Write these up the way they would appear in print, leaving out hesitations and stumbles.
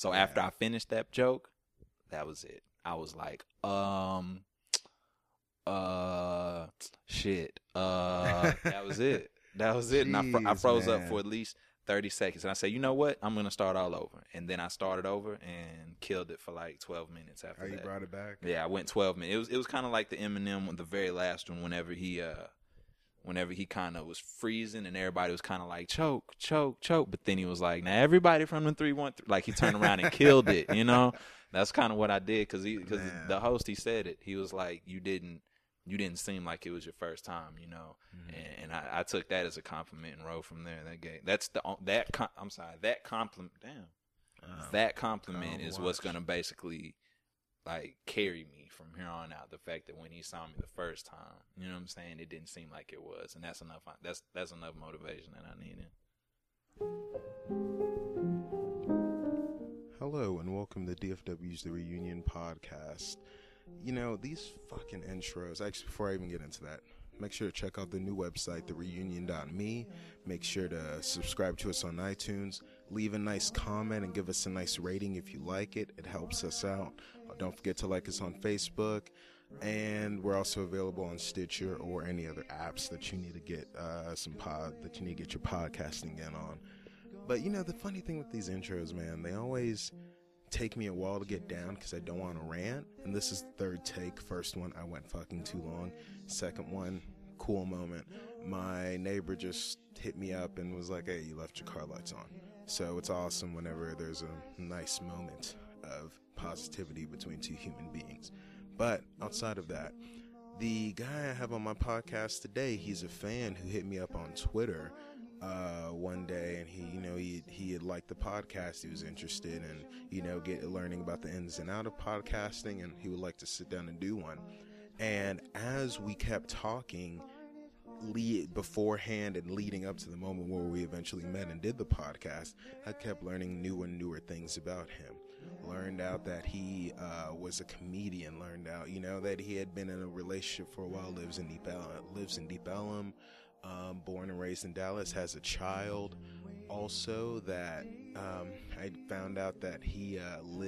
So after I finished that joke, that was it. I was like, shit. That was it. That was it. Jeez, and I froze up man. for at least 30 seconds. And I said, you know what? I'm going to start all over. And then I started over and killed it for like 12 minutes after that. You brought it back? Yeah, I went 12 minutes. It was kind of like the Eminem, the very last one, whenever he kind of was freezing and everybody was kind of like, choke, choke, choke. But then he was like, now everybody from the 313, like he turned around and killed it, you know? That's kind of what I did because the host, he said it. He was like, you didn't seem like it was your first time, you know? Mm-hmm. And I took that as a compliment and rode from there. That compliment is what's going to basically like carry me from here on out. The fact that when he saw me the first time, you know what I'm saying, it didn't seem like it was, and that's enough. That's enough motivation that I needed. Hello and welcome to DFW's The Reunion Podcast. You know, these fucking intros, actually before I even get into that, make sure to check out the new website, thereunion.me. Make sure to subscribe to us on iTunes. Leave a nice comment and give us a nice rating if you like it. It helps us out. Don't forget to like us on Facebook. And we're also available on Stitcher or any other apps that you need to get your podcasting in on. But you know, the funny thing with these intros, man, they always take me a while to get down because I don't want to rant. And this is the third take. First one, I went fucking too long. Second one, cool moment. My neighbor just hit me up and was like, hey, you left your car lights on. So it's awesome whenever there's a nice moment of positivity between two human beings. But outside of that, the guy I have on my podcast today, he's a fan who hit me up on Twitter one day, and he had liked the podcast. He was interested in learning about the ins and outs of podcasting, and he would like to sit down and do one. And as we kept talking beforehand and leading up to the moment where we eventually met and did the podcast, I kept learning newer and newer things about him. Learned out that he was a comedian. Learned out, that he had been in a relationship for a while. Lives in Deep Ellum. Born and raised in Dallas. Has a child. Also, that I found out that he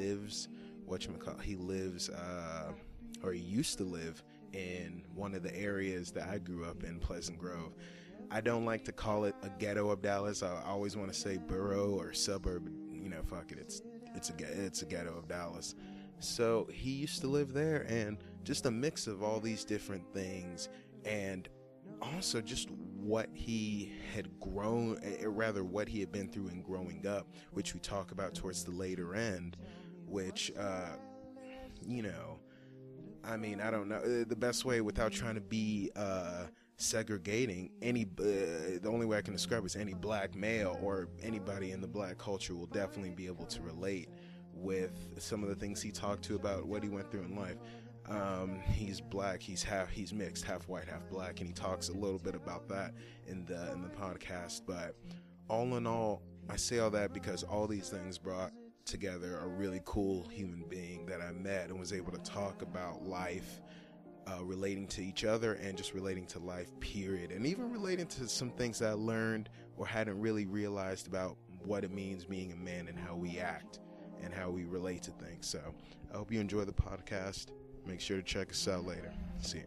he used to live in one of the areas that I grew up in, Pleasant Grove. I don't like to call it a ghetto of Dallas. I always want to say borough or suburb. Fuck it. It's a ghetto of Dallas. So he used to live there, and just a mix of all these different things, and also just what he had what he had been through in growing up, which we talk about towards the later end, which, I don't know the best way without trying to be segregating the only way I can describe it is any black male or anybody in the black culture will definitely be able to relate with some of the things he talked to about what he went through in life. He's black, he's mixed, half white, half black, and he talks a little bit about that in the podcast. But all in all, I say all that because all these things brought together a really cool human being that I met and was able to talk about life, relating to each other and just relating to life, period. And even relating to some things that I learned or hadn't really realized about what it means being a man and how we act and how we relate to things. So I hope you enjoy the podcast. Make sure to check us out later. See you.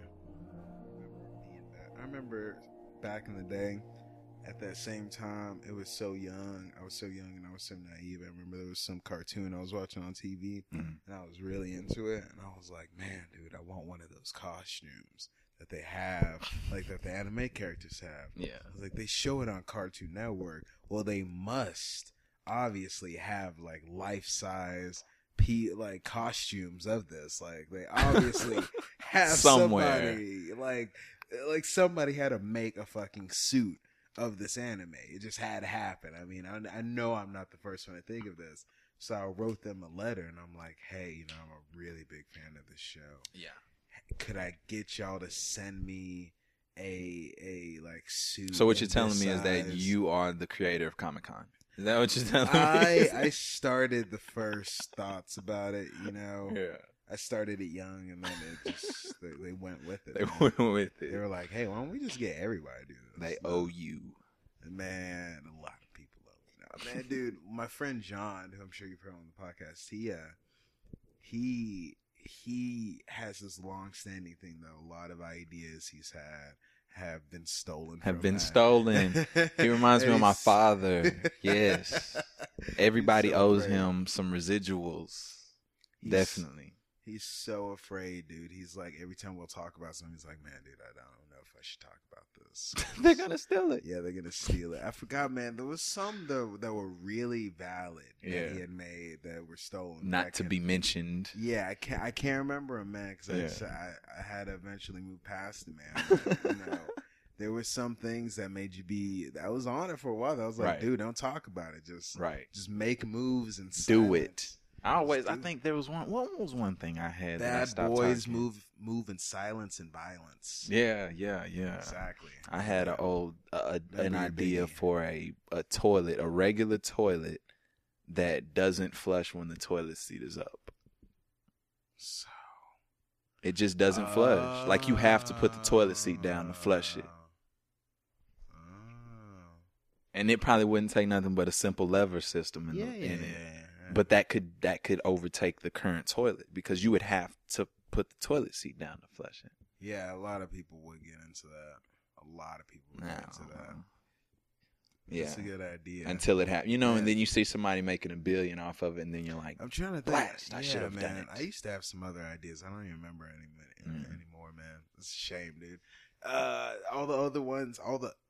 I remember back in the day, at that same time, I was so young and I was so naive. I remember there was some cartoon I was watching on TV, and I was really into it, and I was like, man, dude, I want one of those costumes that they have, like that the anime characters have. Yeah. I was like, they show it on Cartoon Network. Well, they must obviously have like life-size like costumes of this. Like they obviously have somebody like somebody had to make a fucking suit of this anime. It just had to happen. I mean, I know I'm not the first one to think of this. So I wrote them a letter and I'm like, hey, I'm a really big fan of this show. Yeah. Could I get y'all to send me a like suit? So what you're telling me is that you are the creator of Comic-Con. Is that what you're telling me? I started the first thoughts about it, Yeah. I started it young, and then it just they went with it. They went with it. They were like, "Hey, why don't we just get everybody to do this?" They owe you. Man, a lot of people owe me. No, Man, dude, my friend John, who I'm sure you've heard on the podcast, he has this long-standing thing though. A lot of ideas he's had have been stolen. He reminds me of my father. Yes. Everybody owes him some residuals. Definitely. He's so afraid, dude. He's like, every time we'll talk about something, he's like, man, dude, I don't know if I should talk about this. They're going to steal it. Yeah, they're going to steal it. I forgot, man. There was some that were really valid that he had made that were stolen. Not to be mentioned. Yeah, I can't remember them, man, because I had to eventually move past it, man. But, there were some things that made you be. I was on it for a while. I was like, dude, don't talk about it. Just make moves and do it. I think there was one. What was one thing I had? Bad boys move in silence and violence. Yeah. Exactly. I had an idea for a toilet, a regular toilet that doesn't flush when the toilet seat is up. So it just doesn't flush. Like you have to put the toilet seat down to flush it. And it probably wouldn't take nothing but a simple lever system in it. But that could overtake the current toilet because you would have to put the toilet seat down to flush it. Yeah, a lot of people would get into that. Yeah, that's a good idea. Until it happens, and then you see somebody making $1 billion off of it, and then you're like, I'm trying to think. Blast! I should have done it. I used to have some other ideas. I don't even remember anymore, man. It's a shame, dude. All the other ones,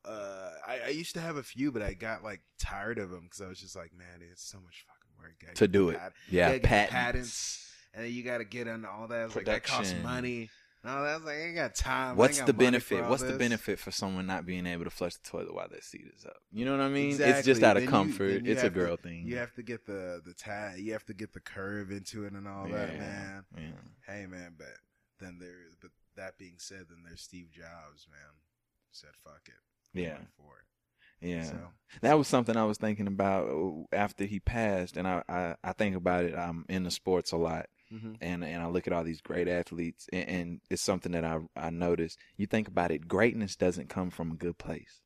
I used to have a few, but I got like tired of them because I was just like, man, it's so much fucking work to do it. Patents, and then you got to get into all that. It's like that costs money. No, that's like I ain't got time. What's the benefit? What's the benefit for someone not being able to flush the toilet while their seat is up? You know what I mean? Exactly. It's just out of comfort. It's a girl thing. You have to get the tag. You have to get the curve into it and all that, man. Yeah. Hey, man, but that being said, then there's Steve Jobs, man. Said fuck it. Yeah. For it. Yeah, so. That was something I was thinking about after he passed, and I think about it. I'm into sports a lot, and I look at all these great athletes, and it's something that I noticed. You think about it, greatness doesn't come from a good place.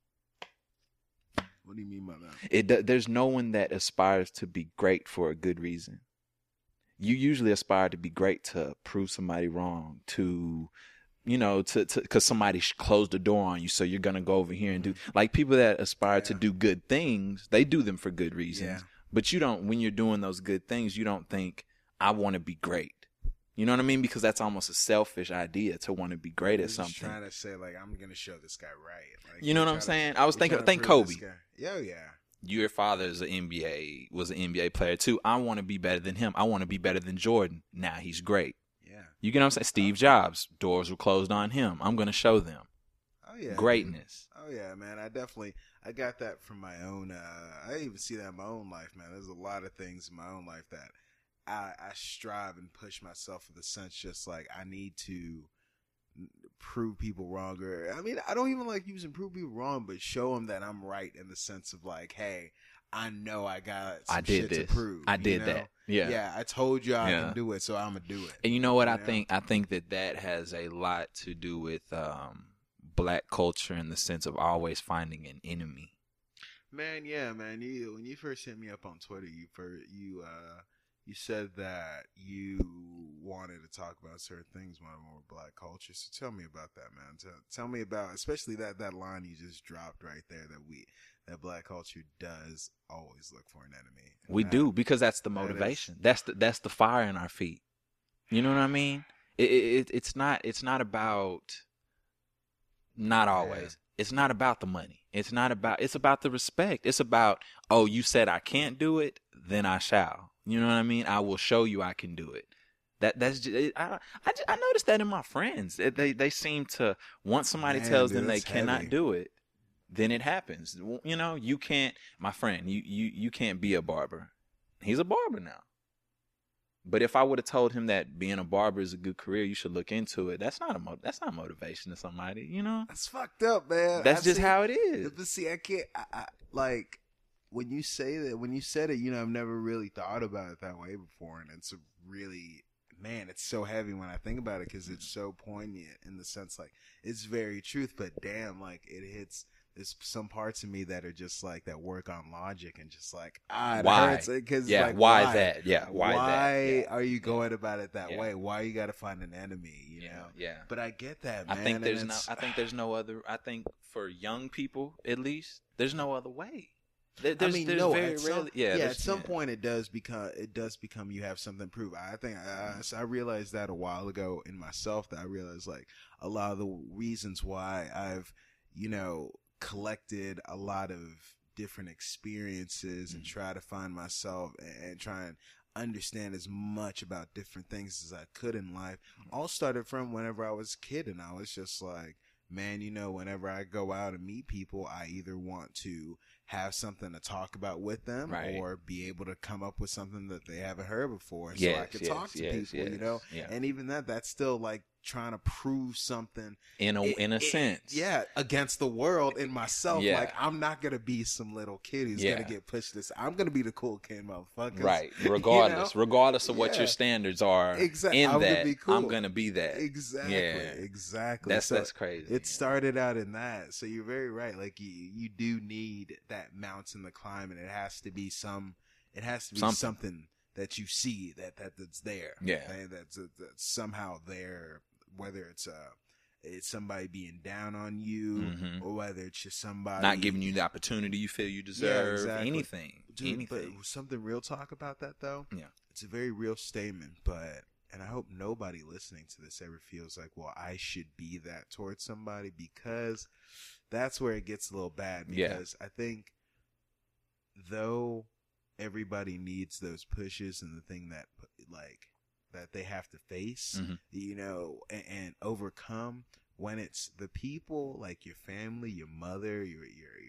What do you mean by that? There's no one that aspires to be great for a good reason. You usually aspire to be great to prove somebody wrong, to because somebody closed the door on you, so you're gonna go over here and do like people that aspire to do good things. They do them for good reasons, but you don't. When you're doing those good things, you don't think I want to be great. You know what I mean? Because that's almost a selfish idea to want to be great at something. Trying to say like I'm gonna show this guy right. Like, you know what I'm saying? I was thinking, think Kobe. Yeah. Your father was an NBA player too. I want to be better than him. I want to be better than Jordan. Now he's great. You get what I'm saying? Steve Jobs, doors were closed on him. I'm going to show them. Oh, yeah. Greatness. Oh, yeah, man. I got that from my own, I even see that in my own life, man. There's a lot of things in my own life that I strive and push myself in the sense just like I need to prove people wrong. Or, I mean, I don't even like using prove people wrong, but show them that I'm right in the sense of like, hey, I know I got some shit to prove. I did that. Yeah, I told you I can do it, so I'm gonna do it. And you know what I think? I think that has a lot to do with black culture in the sense of always finding an enemy. Man, yeah, man. When you first hit me up on Twitter, you said that you wanted to talk about certain things more black culture. So tell me about that, man. Tell me about, especially that line you just dropped right there, that black culture does always look for an enemy. We do, because that's the motivation. That's the fire in our feet. You know what I mean? It's not about, not always. It's not about the money. It's about the respect. It's about, oh, you said I can't do it, then I shall. You know what I mean? I will show you I can do it. That's just, I noticed that in my friends. They seem to, once somebody tells them they cannot do it, then it happens. You know, you can't, my friend, you can't be a barber. He's a barber now. But if I would have told him that being a barber is a good career, you should look into it. That's not motivation to somebody, you know? That's fucked up, man. That's just how it is. But see, I can't, like, when you say that, when you said it, you know, I've never really thought about it that way before. And it's a really, man, it's so heavy when I think about it because it's so poignant in the sense, like, it's very truth, but damn, like, it hits there's some parts of me that are just like that work on logic and just like it Why? hurts because Yeah, like why that? Yeah, why that? Why Yeah. are you going about it that Yeah. way? Why you got to find an enemy? You know? Yeah. But I get that, man. I think there's no other. I think for young people, at least, there's no other way. There's very rarely. At some point it does become you have something to prove. I think I realized that a while ago in myself, that I realized like a lot of the reasons why I've, collected a lot of different experiences and try to find myself and try and understand as much about different things as I could in life all started from whenever I was a kid, and I was just like, man, whenever I go out and meet people, I either want to have something to talk about with them or be able to come up with something that they haven't heard before so I can talk to people, and even that's still like trying to prove something in a sense, against the world and myself. Like, I'm not gonna be some little kid who's gonna get pushed this. I'm gonna be the cool kid, motherfucker. Right. Regardless of what your standards are. Exactly. I'm gonna be that. Exactly. Yeah. Exactly. That's crazy. It started out in that. So you're very right. Like you do need that mountain to climb, and it has to be something that you see that's there. Yeah. And that's somehow there, whether it's somebody being down on you or whether it's just somebody not giving you the opportunity you feel you deserve. Anything. But something real talk about that though. Yeah. It's a very real statement, and I hope nobody listening to this ever feels like, well, I should be that towards somebody, because that's where it gets a little bad. Because I think though everybody needs those pushes and the thing that they have to face, and overcome, when it's the people like your family, your mother, your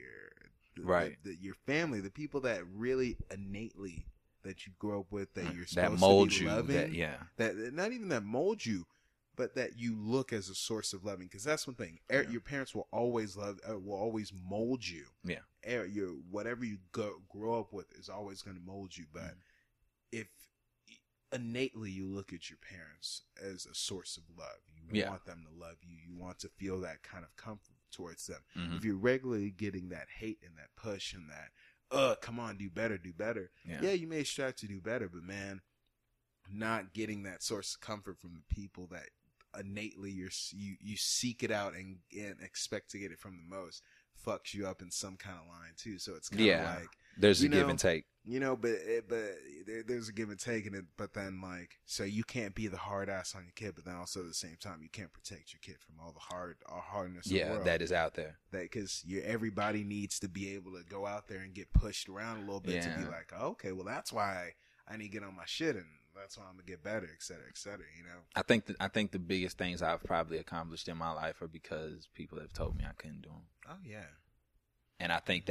family, the people that really innately that you grow up with, that you're supposed to be loving, that not even that mold you, but that you look as a source of loving. Because that's one thing, your parents will always love, will always mold you. Whatever you grow up with is always going to mold you. But if innately you look at your parents as a source of love, you want them to love you, you want to feel that kind of comfort towards them. If you're regularly getting that hate and that push and that come on, do better, you may strive to do better, but man, not getting that source of comfort from the people that innately you seek it out and expect to get it from the most, fucks you up in some kind of line too. So it's kind of like there's a give and take. But there's a give and take in it. But then, like, so you can't be the hard ass on your kid, but then also at the same time, you can't protect your kid from all the hardness. Of the world that is out there. Because everybody needs to be able to go out there and get pushed around a little bit to be like, oh, okay, well, that's why I need to get on my shit, and that's why I'm gonna get better, et cetera, et cetera. I think the biggest things I've probably accomplished in my life are because people have told me I couldn't do them. Oh yeah. And I think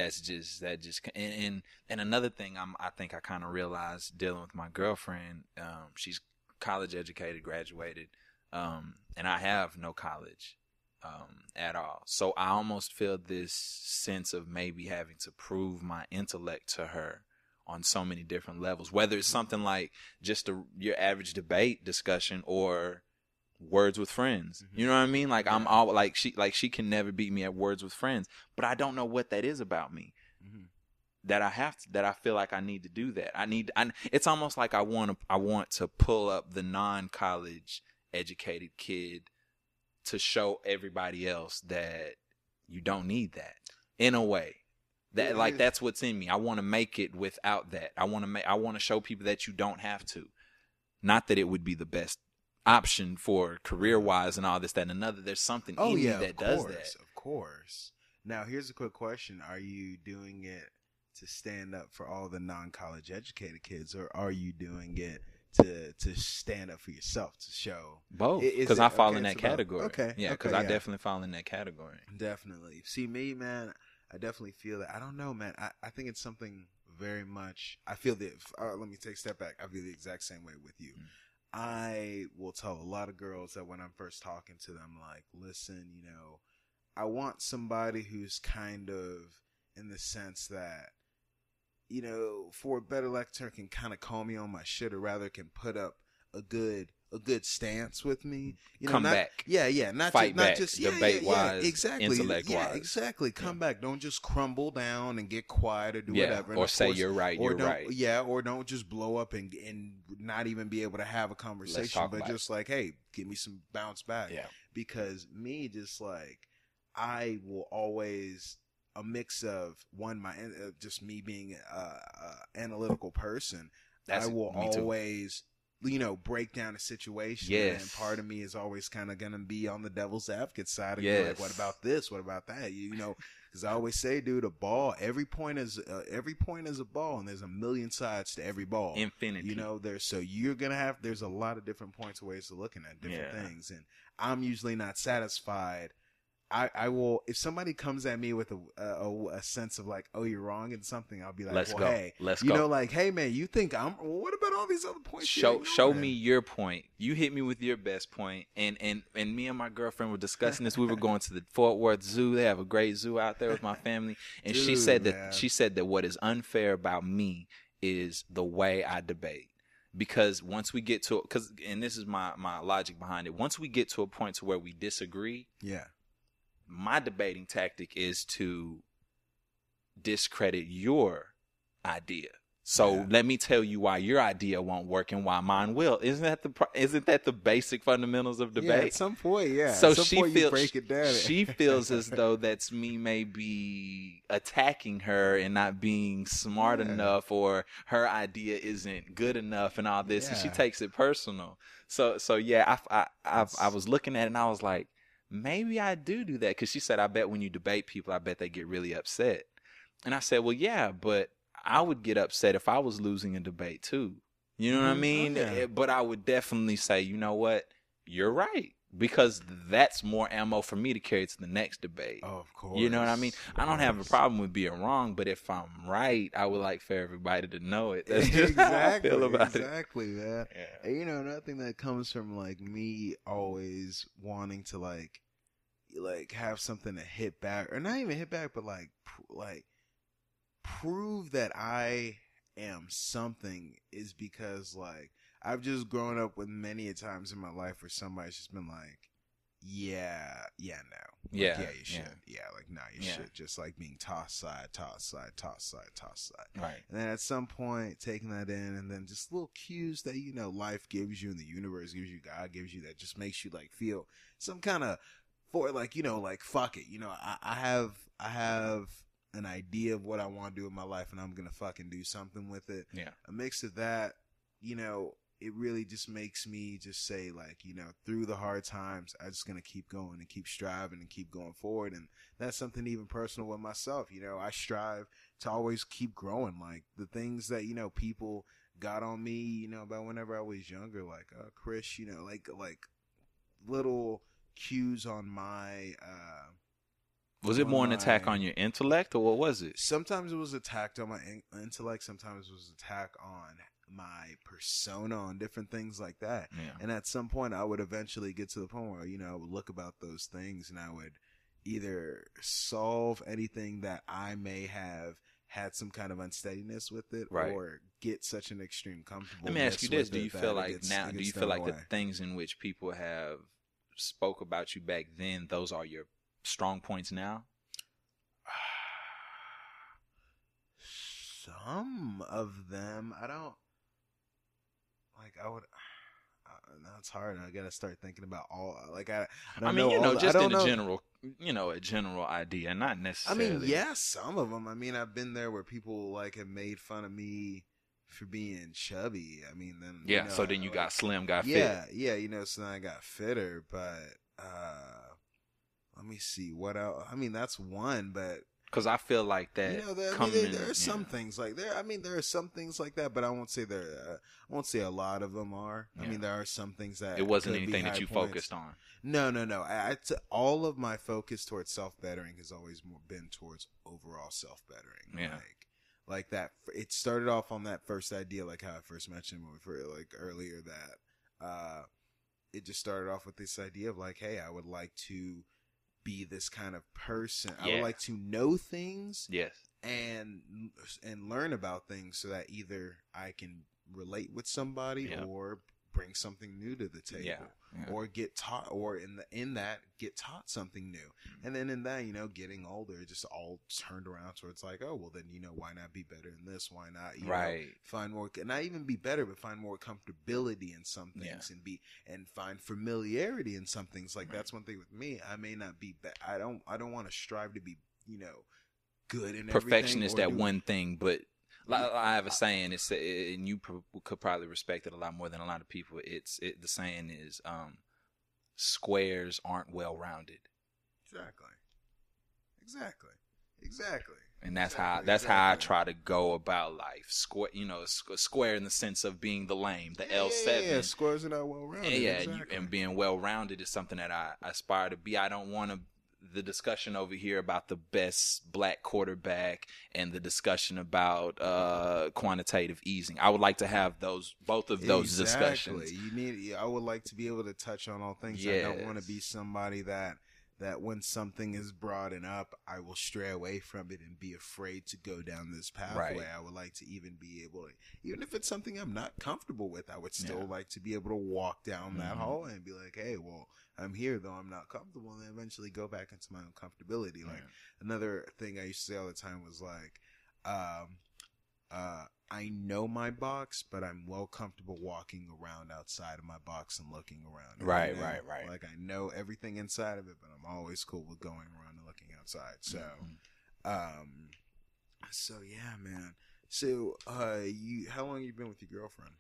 and another thing I think I kind of realized dealing with my girlfriend, she's college educated, graduated, and I have no college at all. So I almost feel this sense of maybe having to prove my intellect to her on so many different levels, whether it's something like just your average debate discussion or words with friends. You know what I mean? Like I'm all like she can never beat me at words with friends, but I don't know what that is about me. That I feel like I need to do that. It's almost like I want to pull up the non-college educated kid to show everybody else that you don't need that in a way. That like that's what's in me. I want to make it without that. I want to show people that you don't have to. Not that it would be the best option for career-wise and all this, that, and another. There's something in you that does that. Of course. Now, here's a quick question. Are you doing it to stand up for all the non-college educated kids, or are you doing it to stand up for yourself, to show? Both. Because I fall in that category. Okay. Yeah, because I definitely fall in that category. Definitely. See, me, man, I definitely feel that. I don't know, man. I think it's something very much. I feel that. Let me take a step back. I feel the exact same way with you. I will tell a lot of girls that when I'm first talking to them, like, listen, I want somebody who's kind of in the sense that, for a better lecture, can kind of call me on my shit, or rather can put up a good stance with me. You know, Come not, back. Yeah. Not Fight back. just Debate-wise, exactly. intellect-wise. Yeah, exactly. Come back. Don't just crumble down and get quiet or do whatever. And Or say you're right. You're right. Yeah, or don't just blow up and not even be able to have a conversation, but just like, hey, give me some bounce back. Yeah. Because me, just like, I will always a mix of just me being a analytical person. I will always, break down a situation. Yes. And part of me is always kind of going to be on the devil's advocate side and be like, what about this? What about that? Because I always say, dude, a ball, every point is a ball, and there's a million sides to every ball. Infinity. There's a lot of different points of ways of looking at different things. And I'm usually not satisfied. I will, if somebody comes at me with a sense of like, oh, you're wrong in something, I'll be like, let's go. Hey, let's go. Like, hey man, you think what about all these other points? Show me your point. You hit me with your best point. And me and my girlfriend were discussing this. We were going to the Fort Worth Zoo. They have a great zoo out there with my family. And Dude, she said that what is unfair about me is the way I debate. Because once we get to, and this is my logic behind it. Once we get to a point to where we disagree. Yeah. My debating tactic is to discredit your idea. So let me tell you why your idea won't work and why mine will. Isn't that the basic fundamentals of debate? Yeah, at some point, yeah. So at some point you break it down. She feels as though that's me maybe attacking her and not being smart enough, or her idea isn't good enough and all this, and she takes it personal. So yeah, I was looking at it and I was like, maybe I do that, because she said, I bet when you debate people, I bet they get really upset. And I said, well, yeah, but I would get upset if I was losing a debate too. You know what I mean? Yeah. But I would definitely say, you know what? You're right. Because that's more ammo for me to carry to the next debate. Oh, of course. You know what I mean? I don't have a problem with being wrong, but if I'm right, I would like for everybody to know it. That's just how I feel about it. Exactly, man. Yeah. And, another thing that comes from like me always wanting to like have something to hit back, or not even hit back, but like prove that I am something, is because like I've just grown up with many a times in my life where somebody's just been like, no. You should. No, you should. Just like being tossed side. Right. And then at some point, taking that in, and then just little cues that, life gives you and the universe gives you, God gives you, that just makes you like feel some kind of, for like, like, fuck it. I have an idea of what I want to do with my life, and I'm going to fucking do something with it. Yeah. A mix of that, it really just makes me just say, like, through the hard times, I'm just going to keep going and keep striving and keep going forward. And that's something even personal with myself. I strive to always keep growing. Like the things that, people got on me, about whenever I was younger, like, Chris, like little cues on my, was it more an attack on your intellect, or what was it? Sometimes it was attacked on my intellect. Sometimes it was attack on my persona, on different things like that. Yeah. And at some point I would eventually get to the point where, I would look about those things and I would either solve anything that I may have had some kind of unsteadiness with it, right, or get such an extreme comfortability. Let me ask you this. Do you feel like the things in which people have spoke about you back then, those are your strong points now? Some of them. I don't like. I would. That's hard. I gotta start thinking about all. Like I don't just in a general, a general idea, not necessarily. I mean, yeah, some of them. I mean, I've been there where people like have made fun of me for being chubby. I mean, then so then you got slim, got fit. Yeah, so then I got fitter. But let me see what else. I mean, that's one, but. Because I feel like that. There are some things like there. I mean, there are some things like that, but I won't say there. I won't say a lot of them are. I mean, there are some things that it wasn't anything that you focused on. No. All of my focus towards self bettering has always been towards overall self bettering. Yeah. Like that. It started off on that first idea, like how I first mentioned earlier, that it just started off with this idea of like, hey, I would like to be this kind of person. I would like to know things, and learn about things so that either I can relate with somebody or bring something new to the table, or get taught, or in that get taught something new. And then in that, getting older, it just all turned around towards like, oh, well then, why not be better in this? Why not, find more, not even be better, but find more comfortability in some things and find familiarity in some things. Like that's one thing with me. I may not be, I don't want to strive to be, good in perfectionist at one thing, but I have a saying. It's and you could probably respect it a lot more than a lot of people. The saying is, squares aren't well rounded. Exactly. And that's how I try to go about life. Square in the sense of being the lame, the L7. Yeah, squares are not well rounded. And being well rounded is something that I aspire to be. I don't want the discussion over here about the best black quarterback and the discussion about quantitative easing. I would like to have both of those discussions. I would like to be able to touch on all things. Yes. I don't want to be somebody that when something is brought up, I will stray away from it and be afraid to go down this pathway. Right. I would like to even be able to, even if it's something I'm not comfortable with, I would still like to be able to walk down that hall and be like, hey, well, I'm here, though I'm not comfortable, and then eventually go back into my own comfortability. Like, another thing I used to say all the time was like, I know my box, but I'm well comfortable walking around outside of my box and looking around. Right. Like, I know everything inside of it, but I'm always cool with going around and looking outside. So, so yeah, man. So, how long have you been with your girlfriend?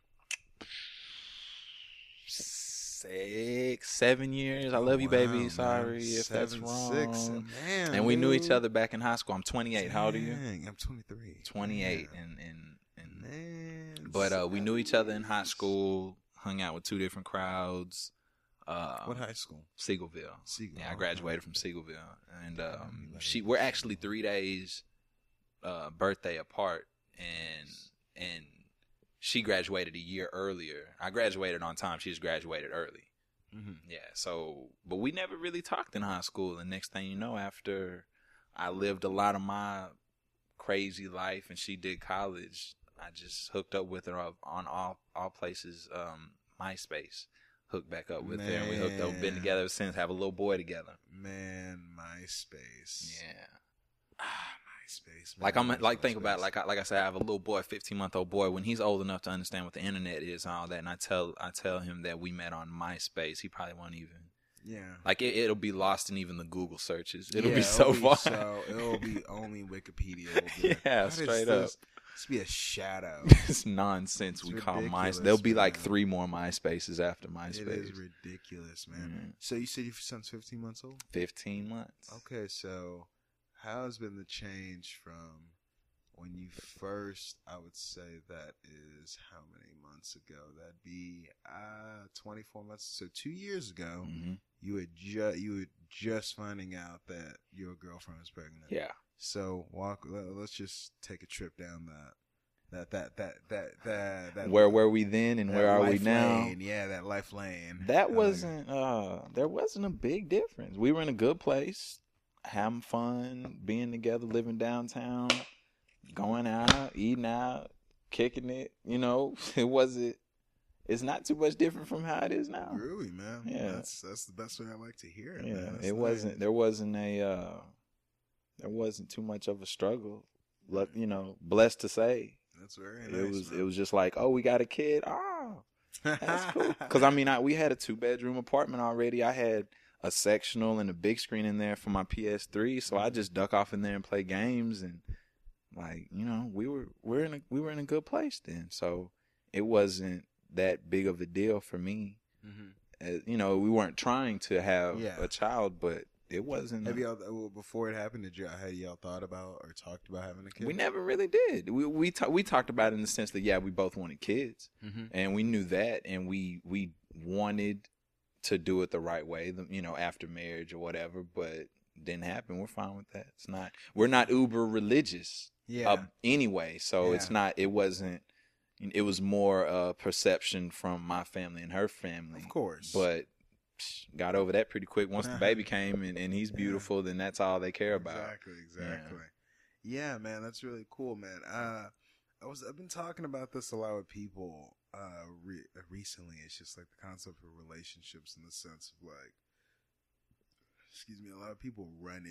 6, 7 years. I love you, baby. Sorry if that's wrong. 6, man. And we knew each other back in high school. I'm 28. Dang, how old are you? I'm 23. 28. Man. And but we knew each other in high school. Hung out with 2 different crowds. What high school? Seagoville. Yeah, I graduated from Seagoville, and we're actually 3 days birthday apart, and she graduated a year earlier. I graduated on time. She just graduated early. Mm-hmm. Yeah. So, but we never really talked in high school. And next thing you know, after I lived a lot of my crazy life and she did college, I just hooked up with her on all places, MySpace. Hooked back up with her, and we hooked up, been together since, have a little boy together. Man, MySpace. Yeah. MySpace. Like I'm like think about it, like I said, I have a little boy, 15-month-old boy. When he's old enough to understand what the internet is and all that, and I tell him that we met on MySpace, he probably won't even. Yeah. Like it'll be lost in even the Google searches. It'll be so far. It'll be only Wikipedia. It'll be straight up. This be a shadow. It's nonsense. It's we call MySpace. There'll be like 3 more MySpaces after MySpace. It is ridiculous, man. Mm-hmm. So you said your son's 15 months old? 15 months. Okay, so how has been the change from when you first, I would say that is how many months ago? That'd be 24 months. So 2 years ago, you were just finding out that your girlfriend was pregnant. Yeah. So let's just take a trip down that. Where were we then, and where are we now? Lane. Yeah, that life lane. That wasn't. There wasn't a big difference. We were in a good place, having fun, being together, living downtown, going out, eating out, kicking it. It wasn't. It's not too much different from how it is now. Really, man. Yeah, that's the best way I like to hear it. Yeah, man. It wasn't. There wasn't a. There wasn't too much of a struggle. Blessed to say. That's very nice. It was just like, oh, we got a kid. Oh, that's cool. Because we had a 2-bedroom apartment already. I had a sectional and a big screen in there for my PS3, so I just duck off in there and play games, and we were in a good place then. So it wasn't that big of a deal for me. Mm-hmm. We weren't trying to have a child, but it wasn't. Have y'all, before it happened, had y'all thought about or talked about having a kid? We never really did. We talked about it in the sense that we both wanted kids, and we knew that, and we wanted to do it the right way, after marriage or whatever. But didn't happen. We're fine with that. We're not uber religious, anyway. So it's not. It wasn't. It was more perception from my family and her family, of course, but. Got over that pretty quick. Once the baby came and he's beautiful, then that's all they care about. Exactly. Yeah, man, that's really cool, man. I've been talking about this a lot with people. recently. It's just like the concept of relationships in the sense of like, excuse me, a lot of people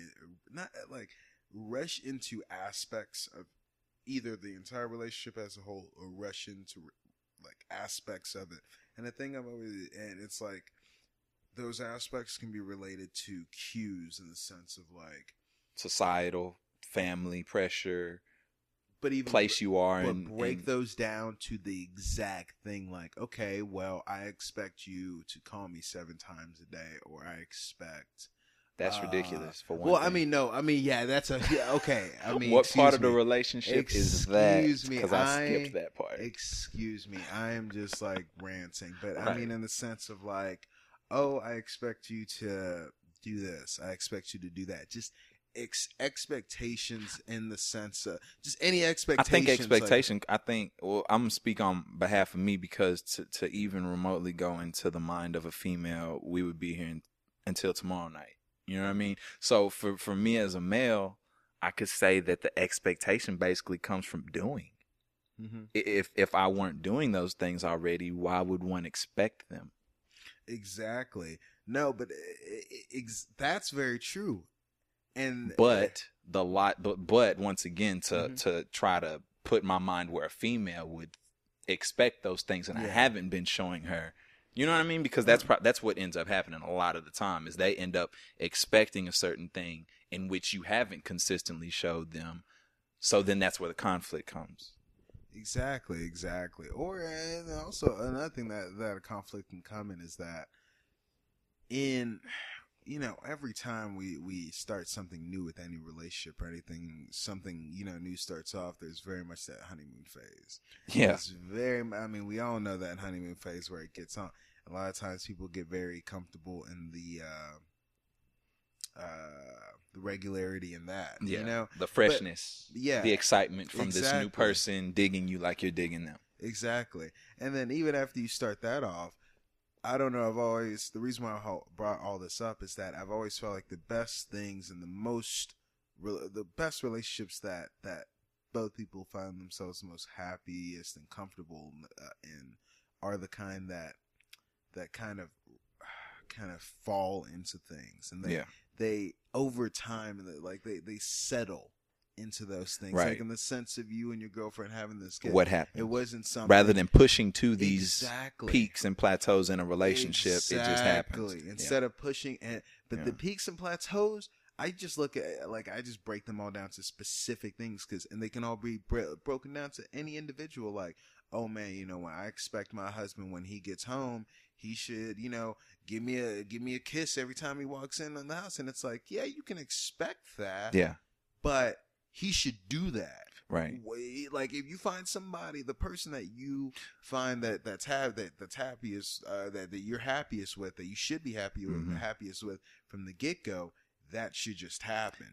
rush into aspects of either the entire relationship as a whole or rush into like aspects of it. And the thing and it's like those aspects can be related to cues in the sense of like societal, family pressure, but even place you are, but break those down to the exact thing. Like, okay, well, I expect you to call me 7 times a day, or I expect. That's ridiculous. For one, well, thing. I mean, no, I mean, yeah, that's okay. I mean, what part of the relationship is that? Because I skipped that part. Excuse me, I am just like ranting, but right. I mean, in the sense of like, oh, I expect you to do this, I expect you to do that, just. Expectations in the sense of just any expectations. I think expectation. Like, I think. Well, I'm gonna speak on behalf of me because to even remotely go into the mind of a female, we would be here until tomorrow night. You know what I mean? So for me as a male, I could say that the expectation basically comes from doing. Mm-hmm. If I weren't doing those things already, why would one expect them? Exactly. No, but that's very true. But once again, to try to put my mind where a female would expect those things, and I haven't been showing her, you know what I mean? Because that's what ends up happening a lot of the time is they end up expecting a certain thing in which you haven't consistently showed them. So then that's where the conflict comes. Exactly. Or also another thing that a conflict can come in is that every time we start something new with any relationship or anything, something, new starts off, there's very much that honeymoon phase. Yeah. It's we all know that honeymoon phase where it gets on. A lot of times people get very comfortable in the regularity in that. Yeah. The freshness. But, the excitement from this new person digging you like you're digging them. Exactly. And then even after you start that off, I don't know. The reason why I brought all this up is that I've always felt like the best things and the best relationships that both people find themselves the most happiest and comfortable in are the kind that kind of fall into things, and they over time, like they settle into those things, right. Like in the sense of you and your girlfriend having this kid. What happened? It wasn't something rather than pushing to these peaks and plateaus in a relationship. It just happens instead of pushing. But the peaks and plateaus, I just look at I just break them all down to specific things and they can all be broken down to any individual. Like, oh man, when I expect my husband when he gets home, he should, give me a kiss every time he walks in the house, and it's like, yeah, you can expect that, but he should do that. Right. Like if you find somebody, the person that you find that's happiest, that you're happiest with, that you should be happiest with from the get-go, that should just happen.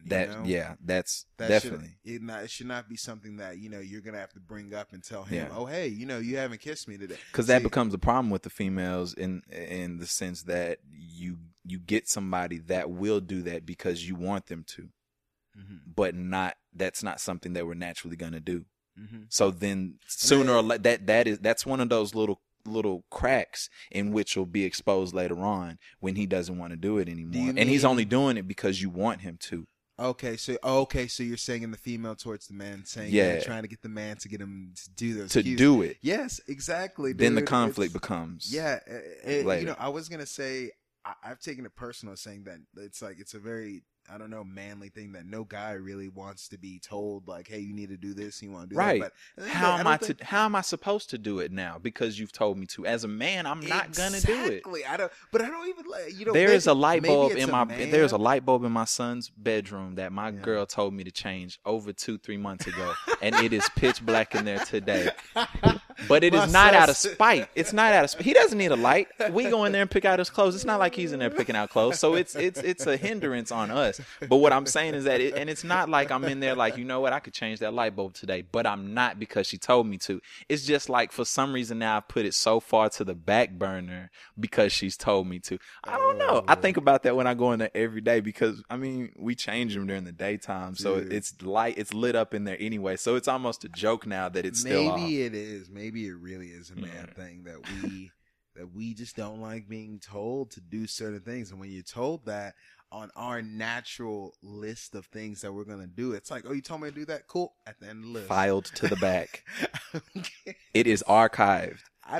That's definitely. It should not be something that, you're going to have to bring up and tell him, oh, hey, you haven't kissed me today. Because that becomes a problem with the females in the sense that you get somebody that will do that because you want them to. Mm-hmm. But that's not something that we're naturally going to do. Mm-hmm. So then sooner or later, that's one of those little cracks in which will be exposed later on when he doesn't want to do it anymore. And he's only doing it because you want him to. Okay, so you're saying in the female towards the man, saying trying to get the man to get him to do those to cues. Do it. Yes, exactly. Dude. Then the conflict becomes later. I was gonna say I've taken it personal, saying that it's a very, I don't know, manly thing that no guy really wants to be told, like, hey, you need to do this, you want to do that. But how am I supposed to do it now? Because you've told me to. As a man, I'm not gonna do it. I don't even There's a light bulb there's a light bulb in my son's bedroom that my girl told me to change over 2-3 months ago, and it is pitch black in there today. But it is not out of spite. It's not out of spite. He doesn't need a light. We go in there and pick out his clothes. It's not like he's in there picking out clothes. So it's a hindrance on us. But what I'm saying is that and it's not like I'm in there like, you know what, I could change that light bulb today, but I'm not because she told me to. It's just like for some reason now I've put it so far to the back burner because she's told me to. I don't know. I think about that when I go in there every day because, we change them during the daytime. So it's lit up in there anyway. So it's almost a joke now that it's still off. Maybe maybe it really is a man thing that we just don't like being told to do certain things. And when you're told that on our natural list of things that we're going to do, it's like, oh, you told me to do that? Cool. At the end of the list. Filed to the back. It is archived.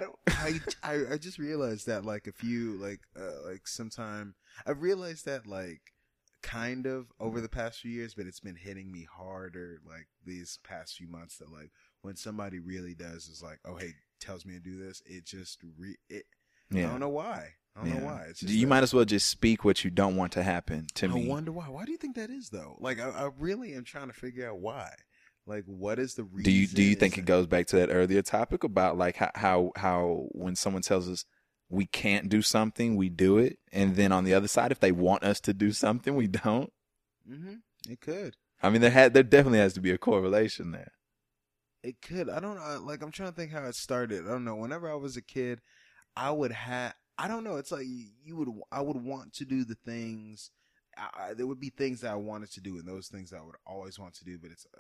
I just realized that like a few, like sometime I've realized that like kind of over the past few years, but it's been hitting me harder like these past few months that like when somebody really does is like, oh, hey, tells me to do this, it just I don't know why. I don't know why. It's just you might as well just speak what you don't want to happen to me. I wonder why. Why do you think that is though? Like I really am trying to figure out why. Like what is the reason? Do you think it goes back to that earlier topic about like how when someone tells us we can't do something, we do it, and then on the other side, if they want us to do something, we don't? Mm-hmm. It could. I mean, there definitely has to be a correlation there. It could. I don't know. Like, I'm trying to think how it started. I don't know. Whenever I was a kid, I don't know. It's like I would want to do the things. There would be things that I wanted to do, and those things I would always want to do. But it's.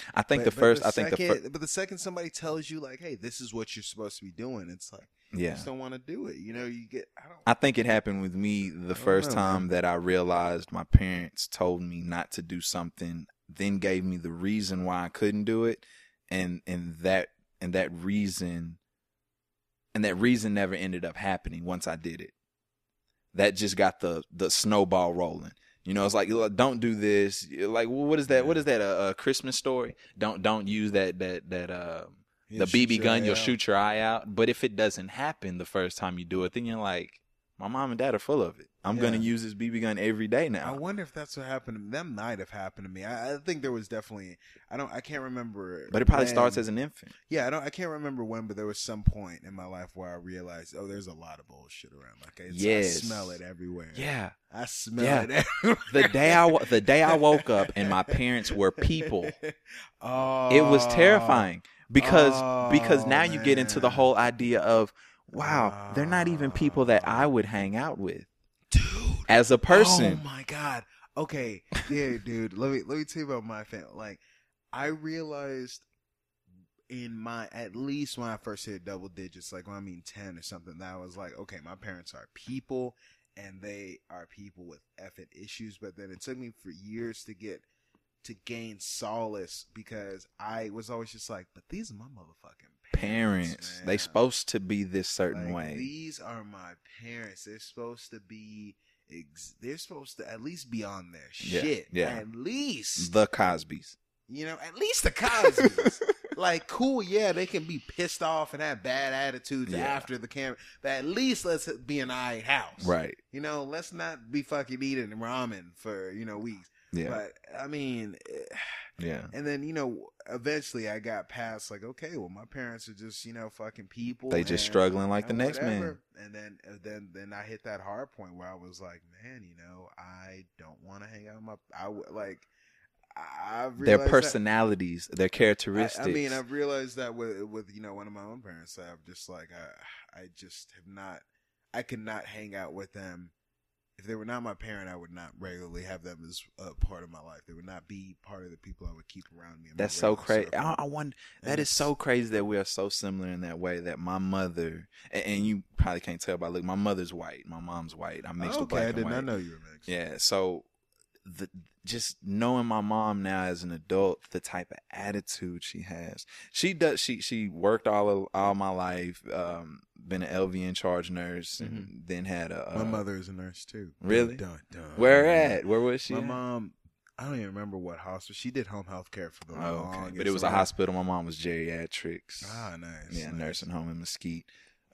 But the second somebody tells you like, "Hey, this is what you're supposed to be doing," it's like, you just don't want to do it. You know, I think it happened with me the first time that I realized my parents told me not to do something, then gave me the reason why I couldn't do it. And that reason never ended up happening once I did it. That just got the snowball rolling. You know, it's like, don't do this. Like, what is that? Yeah. What is that? A Christmas story? Don't use that the BB gun. You'll shoot your eye out. But if it doesn't happen the first time you do it, then you're like, my mom and dad are full of it. I'm going to use this BB gun every day now. I wonder if that's what happened to me. That might have happened to me. I think there was definitely, I can't remember. But it probably starts as an infant. Yeah, I can't remember when, but there was some point in my life where I realized, oh, there's a lot of bullshit around. Like, I smell it everywhere. Yeah. I smell it everywhere. The day I woke up and my parents were people, it was terrifying because now you get into the whole idea of, wow, they're not even people that I would hang out with. Dude. As a person. Oh my God. Okay. Yeah, dude. Let me tell you about my family. Like, I realized at least when I first hit double digits, like when I mean 10 or something, that I was like, okay, my parents are people and they are people with effing issues. But then it took me for years to gain solace because I was always just like, but these are my motherfucking parents. They supposed to be this certain way. These are my parents. They're supposed to be. They're supposed to at least be on their shit. Yeah. At least the Cosbys. You know, at least the Cosbys. Like, cool, yeah, they can be pissed off and have bad attitudes after the camera, but at least let's be an eye house. Right. You know, let's not be fucking eating ramen for, weeks. Yeah. But, I mean, And then, eventually I got past, like, okay, well, my parents are just, fucking people. They just struggling like the next man. And then I hit that hard point where I was like, man, I don't want to hang out with their personalities, their characteristics. I mean, I've realized that with one of my own parents, I've just like, I just have not, I could not hang out with them. If they were not my parent, I would not regularly have them as a part of my life. They would not be part of the people I would keep around me. That's so crazy. I wonder. That is so crazy that we are so similar in that way. That my mother, and you probably can't tell by look, my mother's white, my mom's white. I'm mixed with black and white. I did not know you were mixed. Yeah, so just knowing my mom now as an adult, the type of attitude she has. She worked all my life, been an LV in charge nurse, and then had my mother is a nurse too. Really? Dun. Where was she? My mom, I don't even remember what hospital. She did home health care for the longest. But it was a hospital. My mom was geriatrics. Ah, nice. Yeah, nursing home in Mesquite.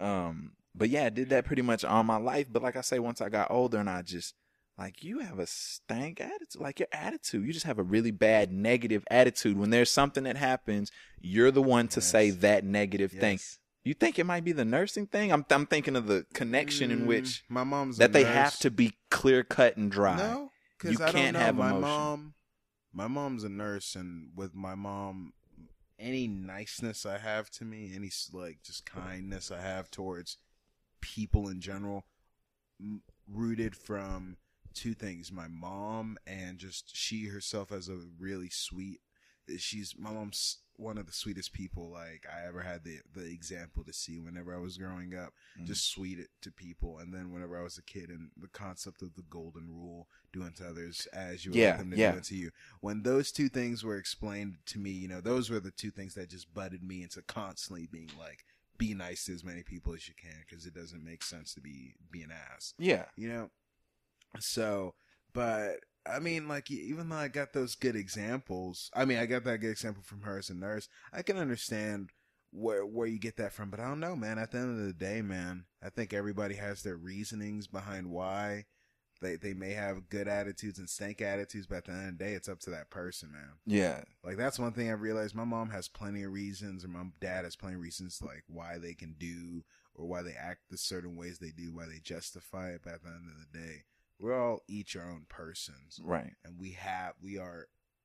But yeah, I did that pretty much all my life. But like I say, once I got older and I just, like, you have a stank attitude, like your attitude. You just have a really bad negative attitude. When there's something that happens, you're the one to say that negative thing. You think it might be the nursing thing? I'm thinking of the connection in which my mom's that they have to be clear cut and dry. No, because I can't have emotion. My mom's a nurse, and with my mom, any niceness I have to me, any like just kindness I have towards people in general, rooted from two things: my mom and just she herself as a really sweet. my mom's one of the sweetest people like I ever had the example to see whenever I was growing up. Just sweet to people. And then whenever I was a kid, and the concept of the golden rule, doing to others as you would like them to do unto you. When those two things were explained to me, you know, those were the two things that just butted me into constantly being like, be nice to as many people as you can, because it doesn't make sense to be an ass. Yeah. You know? So, but I mean, like, even though I got those good examples, I got that good example from her as a nurse, I can understand where you get that from, but I don't know, man. At the end of the day, man, I think everybody has their reasonings behind why they may have good attitudes and stank attitudes, but at the end of the day, it's up to that person, man. Yeah. Like, that's one thing I realized. My mom has plenty of reasons, or my dad has plenty of reasons, like, why they can do or why they act the certain ways they do, why they justify it, but at the end of the day, we're all each our own persons. Right. And we are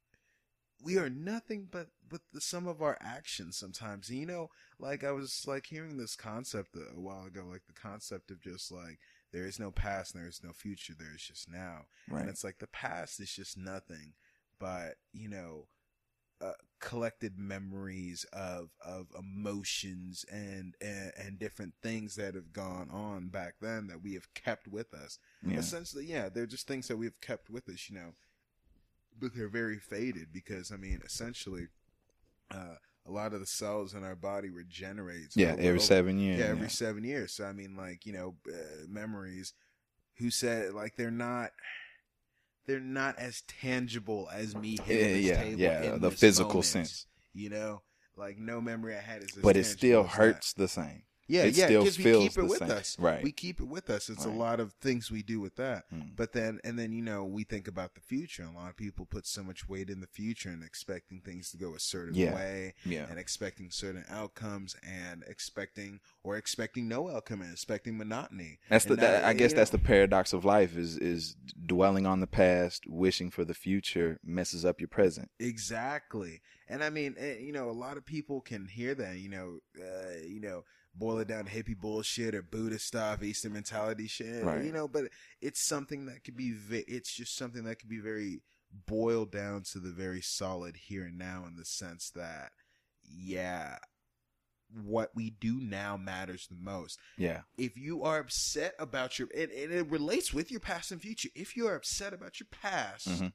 nothing but the sum of our actions sometimes. And, you know, like, I was like hearing this concept a while ago, like the concept of just like, there is no past and there is no future, there is just now. Right. And it's like the past is just nothing but, you know, collected memories of emotions and different things that have gone on back then that we have kept with us. Yeah. Essentially, yeah, they're just things that we've kept with us, you know, but they're very faded because, I mean, essentially, a lot of the cells in our body regenerate. Every 7 years. Yeah, every 7 years. So, I mean, like, you know, memories, who said, like, they're not as tangible as me hitting this table. Yeah, the physical sense. You know, like, no memory I had is as but it still tangible as hurts that. the same. Yeah, it yeah, still because we feels keep it the with same. us. Right. We keep it with us. It's Right. a lot of things we do with that. Mm. And then, you know, we think about the future. A lot of people put so much weight in the future and expecting things to go a certain way and expecting certain outcomes and expecting no outcome and expecting monotony. That's and I guess that's the paradox of life is dwelling on the past, wishing for the future messes up your present. Exactly. And I mean, you know, a lot of people can hear that, you know, boil it down to hippie bullshit or Buddhist stuff, Eastern mentality shit, Right. you know, but it's something that could be, it's just something that could be very boiled down to the very solid here and now, in the sense that, yeah, what we do now matters the most. Yeah. If you are upset about and it relates with your past and future, if you are upset about your past, Mm-hmm.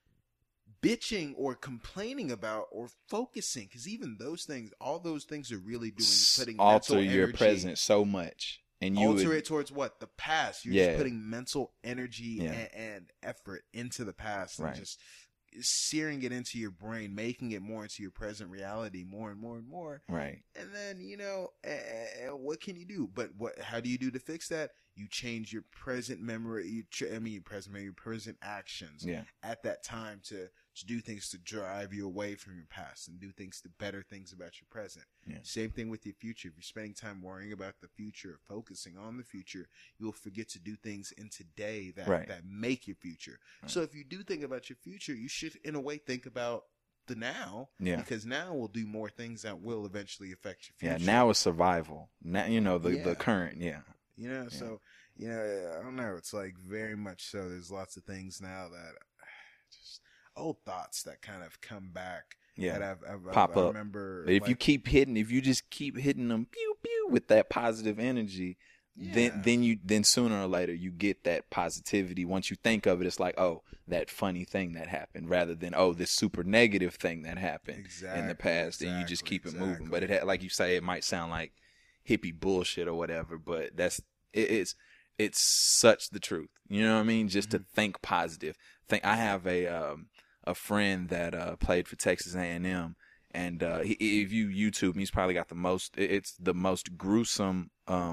bitching or complaining about or focusing, because even those things, all those things are really doing putting alter mental your energy, present so much, and you alter it towards what? The past. You're just putting mental energy and effort into the past, and just searing it into your brain, making it more into your present reality, more and more and more. Right. And then, you know, what can you do? But how do you do to fix that? You change your present memory. Your present actions at that time to do things to drive you away from your past and do things to better things about your present. Yeah. Same thing with your future. If you're spending time worrying about the future, focusing on the future, you'll forget to do things in today that make your future. Right. So if you do think about your future, you should, in a way, think about the now, because now will do more things that will eventually affect your future. Yeah, now is survival. Now, you know, the current, You know, so, you know, I don't know. It's like very much so. There's lots of things now that just old thoughts that kind of come back. Yeah, that I've pop up. Remember, but if you just keep hitting them, pew pew, with that positive energy, then sooner or later you get that positivity. Once you think of it, it's like, oh, that funny thing that happened, rather than this super negative thing that happened in the past, and you just keep it moving. But like you say, it might sound like hippie bullshit or whatever, but it's such the truth. You know what I mean? Just to think positive. I have a friend that played for Texas A&M, and if you YouTube him, he's probably got the most gruesome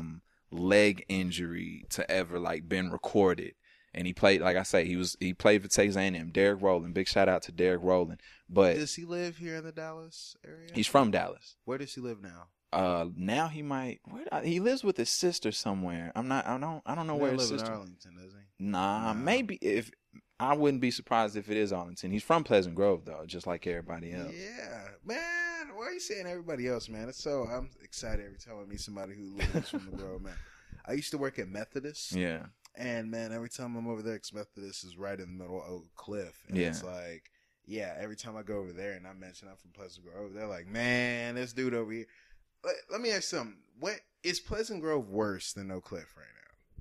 leg injury to ever been recorded. And he played, like I say, he played for Texas A&M. Derek Rowland, big shout out to Derek Rowland. But does he live here in the Dallas area? He's from Dallas. Where does he live now? Now he lives with his sister somewhere. I don't know where his sister. In Arlington, does he? Nah, maybe I wouldn't be surprised if it is Arlington. He's from Pleasant Grove though, just like everybody else. Yeah, man. Why are you saying everybody else, man? I'm excited every time I meet somebody who lives from the Grove, man. I used to work at Methodist. Yeah. And man, every time I'm over there, because Methodist is right in the middle of Oak Cliff, and it's like, yeah, every time I go over there and I mention I'm from Pleasant Grove, they're like, man, this dude over here. Let me ask you something. What is Pleasant Grove worse than Oak Cliff right now?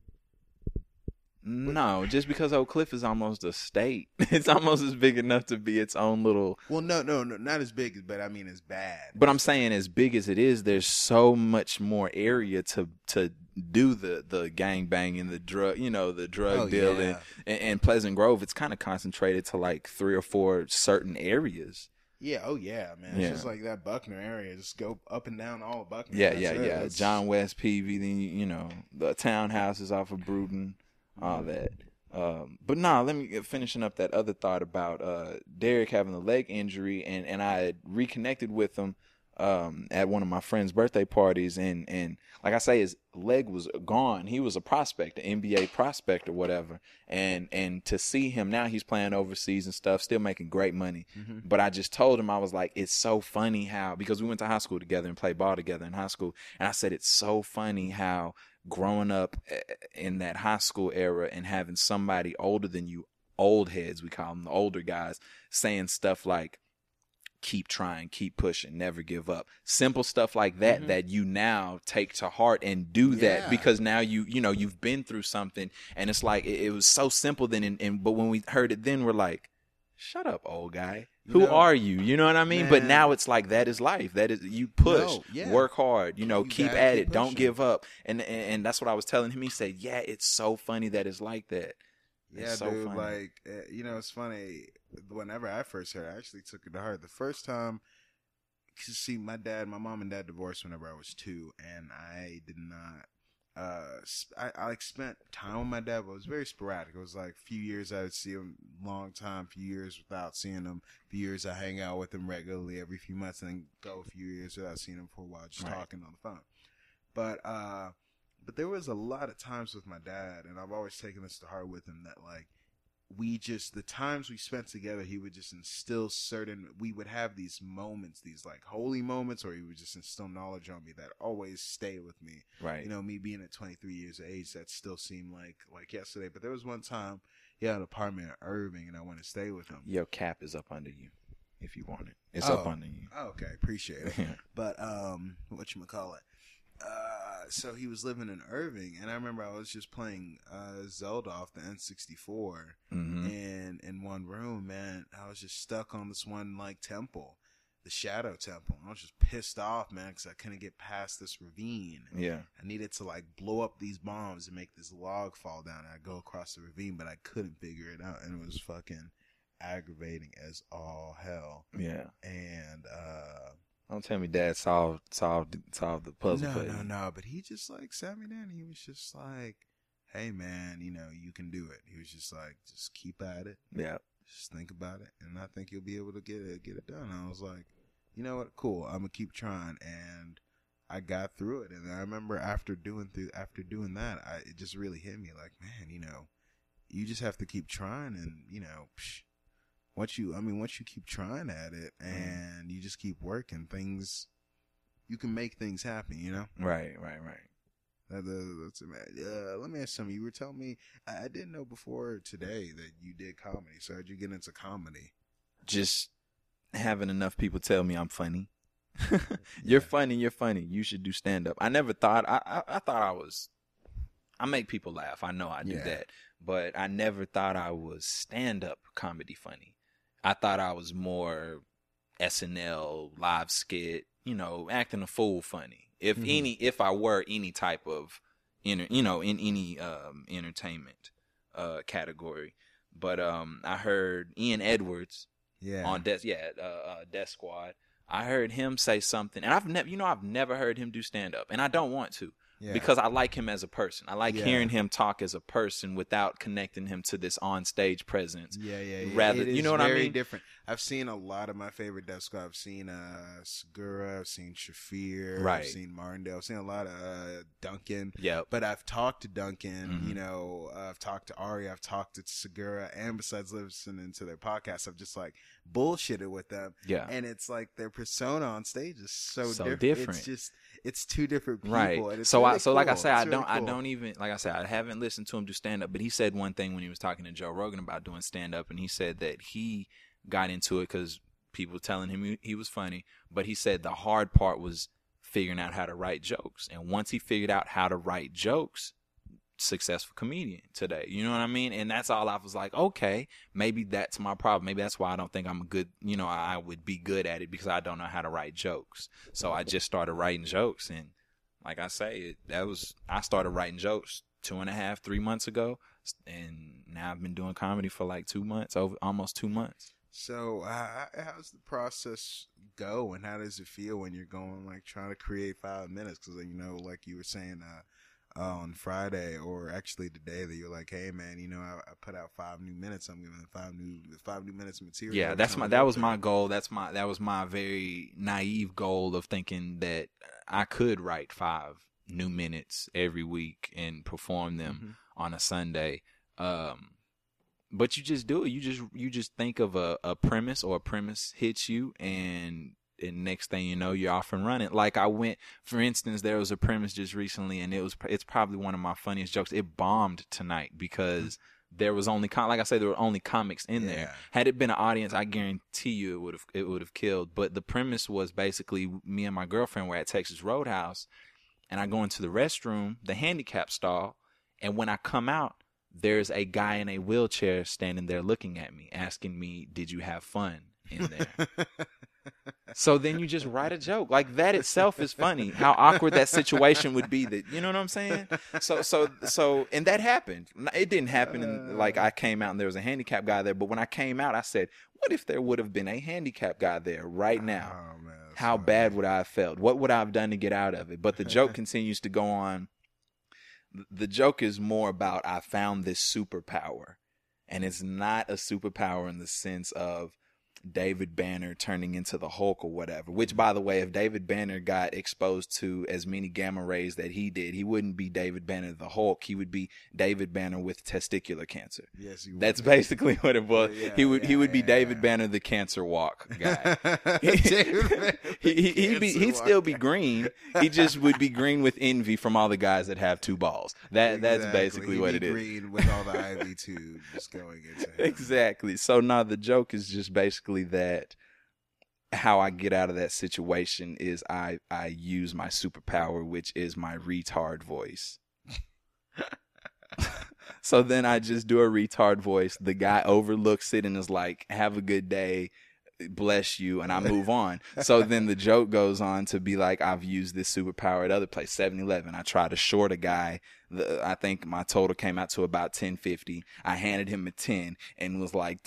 No, just because Oak Cliff is almost a state. It's almost as big enough to be its own little. Well, no, not as big, but I mean as bad. But I'm saying as big as it is, there's so much more area to do the gang banging, the drug, the drug dealing. Yeah. And Pleasant Grove, it's kind of concentrated to like 3 or 4 certain areas. Yeah, oh yeah, man. It's just like that Buckner area. Just go up and down all of Buckner. Yeah. John West, PV, then the townhouses off of Bruton. All that. But let me finishing up that other thought about Derek having a leg injury, and I had reconnected with him at one of my friend's birthday parties, and like I say, his leg was gone. He was a prospect, an NBA prospect or whatever, and to see him now, he's playing overseas and stuff, still making great money. Mm-hmm. But I just told him, I was like, it's so funny how, because we went to high school together and played ball together in high school, and I said, it's so funny how growing up in that high school era and having somebody older than you, old heads, we call them, the older guys, saying stuff like, keep trying, keep pushing, never give up. Simple stuff like that, mm-hmm. that you now take to heart and do that because now you've been through something, and it's like, it was so simple then, but when we heard it then, we're like, shut up, old guy. Who are you? You know what I mean? Man. But now it's like, that is life. That is, you push, work hard, keep at it. Don't give up. And that's what I was telling him. He said, yeah, it's so funny that it's like that. Yeah, so dude, funny. Like, it's funny. Whenever I first heard it, I actually took it to heart. The first time, cause see, my mom and dad divorced whenever I was 2, and I did not, I spent time with my dad, but it was very sporadic. It was like a few years I would see him, long time, few years without seeing him, few years I hang out with him regularly every few months, and then go a few years without seeing him for a while, just talking on the phone. But there was a lot of times with my dad, and I've always taken this to heart with him, that like, the times we spent together, he would just instill we would have these moments, these like holy moments, or he would just instill knowledge on me that always stay with me. Right. Me being at 23 years of age, that still seemed like yesterday. But there was one time he had an apartment in Irving, and I went to stay with him. Your cap is up under you if you want it. It's up under you. Okay, appreciate it. But whatchamacallit? So he was living in Irving, and I remember I was just playing Zelda off the N64, mm-hmm. and in one room, man, I was just stuck on this one like temple, the Shadow Temple. And I was just pissed off, man, because I couldn't get past this ravine. Yeah, I needed to like blow up these bombs and make this log fall down, and I'd go across the ravine, but I couldn't figure it out, and it was fucking aggravating as all hell. Yeah, and don't tell me Dad solved the puzzle. No. But he just like sat me down. And he was just like, "Hey, man, you can do it." He was just like, "Just keep at it. Yeah. Just think about it, and I think you'll be able to get it done." And I was like, "You know what? Cool. I'm gonna keep trying." And I got through it. And I remember after doing that, it just really hit me like, man, you just have to keep trying, and once you keep trying at it and you just keep working, you can make things happen, Right. That's it, man. Let me ask something. You were telling me, I didn't know before today that you did comedy. So how'd you get into comedy? Just having enough people tell me I'm funny. You're funny. You should do stand up. I never thought, I thought I make people laugh. I know I do that, but I never thought I was stand up comedy funny. I thought I was more SNL, live skit, acting a fool funny. If I were any type of, in any entertainment category. But I heard Ian Edwards on Death Squad. I heard him say something, and I've never heard him do stand up, and I don't want to. Yeah. Because I like him as a person. I like hearing him talk as a person without connecting him to this on-stage presence. Yeah. Rather, it is what I mean? Very different. I've seen a lot of my favorite Death Squad. I've seen Segura. I've seen Shafir. Right. I've seen Martindale. I've seen a lot of Duncan. Yeah. But I've talked to Duncan. Mm-hmm. I've talked to Ari. I've talked to Segura. And besides listening to their podcast, I've just like bullshitted with them. Yeah. And it's like their persona on stage is so different. It's two different people. Right. And it's so really so cool. like I said, It's I don't even, like I said, I haven't listened to him do stand up, but he said one thing when he was talking to Joe Rogan about doing stand up, and he said that he got into it because people were telling him he was funny. But he said the hard part was figuring out how to write jokes. And once he figured out how to write jokes, successful comedian today. You know what I mean? And that's all I was like, okay, maybe that's my problem. Maybe that's why I don't think I'm a good, I would be good at it, because I don't know how to write jokes. So I just started writing jokes. And like I say, I started writing jokes 2.5, 3 months ago. And now I've been doing comedy for like 2 months, almost 2 months. So how's the process go, and how does it feel when you're going, like, trying to create 5 minutes? Because, like you were saying on Friday, or actually today, that you're like, hey man, I put out 5 new minutes. I'm giving 5 new minutes of material. Yeah, that was my goal. That was my very naive goal of thinking that I could write 5 new minutes every week and perform them on a Sunday. But you just do it. You just think of a premise, or a premise hits you, and next thing you know, you're off and running. Like for instance, there was a premise just recently, and it's probably one of my funniest jokes. It bombed tonight because there was only, like I said, there were only comics in there. Had it been an audience, I guarantee you it would have killed. But the premise was basically, me and my girlfriend were at Texas Roadhouse, and I go into the restroom, the handicap stall, and when I come out, there's a guy in a wheelchair standing there looking at me, asking me, "Did you have fun in there?" So then you just write a joke. Like, that itself is funny. How awkward that situation would be. That, you know what I'm saying? So, and that happened. It didn't happen in, like, I came out and there was a handicapped guy there. But when I came out, I said, what if there would have been a handicapped guy there right now? Oh, man, how bad would I have felt? What would I have done to get out of it? But the joke continues to go on. The joke is more about, I found this superpower. And it's not a superpower in the sense of David Banner turning into the Hulk or whatever, which, by the way, if David Banner got exposed to as many gamma rays that he did, he wouldn't be David Banner the Hulk. He would be David Banner with testicular cancer. Yes, he would. That's basically what it was. Yeah, he would be David Banner the cancer walk guy. He'd still be green. He just would be green with envy from all the guys that have 2 balls. That's basically what it is. Green with all the IV tubes going into him. Exactly. So now the joke is just basically that how I get out of that situation is I use my superpower, which is my retard voice. So then I just do a retard voice. The guy overlooks it and is like, "Have a good day. Bless you," and I move on. So then the joke goes on to be like, I've used this superpower at other places. 7-Eleven, I tried to short a guy. I think my total came out to about $10.50. I handed him a 10 and was like,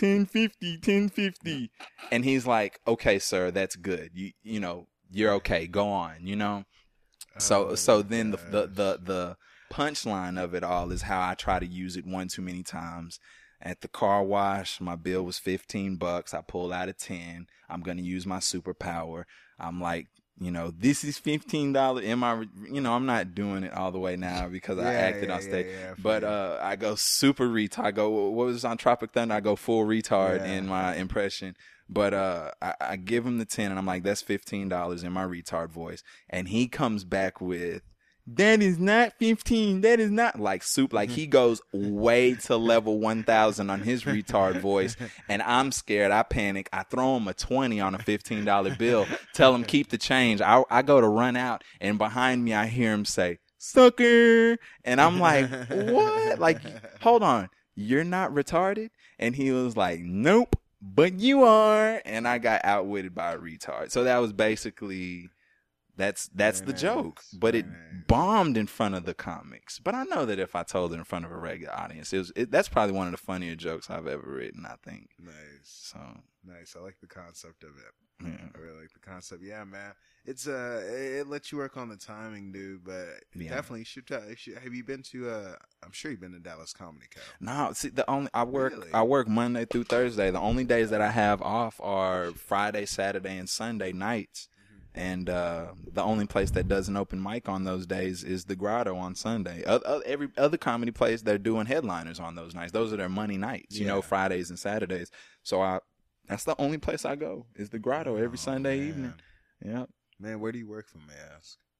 $10.50. And he's like, "Okay, sir, that's good. You're okay. Go on, So then the punchline of it all is how I try to use it one too many times. At the car wash, my bill was $15. I pull out a 10. I'm going to use my superpower. I'm like, this is $15. I'm not doing it all the way now because I acted on stage. But I go super retard. I go, what was on Tropic Thunder? I go full retard in my impression. But I give him the 10 and I'm like, that's $15 in my retard voice. And he comes back with, "That is not 15. That is not," like soup. Like, he goes way to level 1,000 on his retard voice. And I'm scared. I panic. I throw him a 20 on a $15 bill. Tell him keep the change. I go to run out, and behind me I hear him say, "Sucker." And I'm like, what? Like, hold on. You're not retarded? And he was like, "Nope, but you are." And I got outwitted by a retard. So that was basically... That's the joke, but it bombed in front of the comics. But I know that if I told it in front of a regular audience, that's probably one of the funnier jokes I've ever written, I think. Nice. So nice. I like the concept of it. Yeah. I really like the concept. Yeah, man. It's it lets you work on the timing, dude. But definitely should. Have you been to? I'm sure you've been to Dallas Comedy Club. No, see, I work Monday through Thursday. The only days that I have off are Friday, Saturday, and Sunday nights. And the only place that does an open mic on those days is the Grotto on Sunday. Every other comedy place, they're doing headliners on those nights. Those are their money nights, Fridays and Saturdays. So that's the only place I go is the Grotto every Sunday evening. Yeah. Man, where do you work from, may I ask?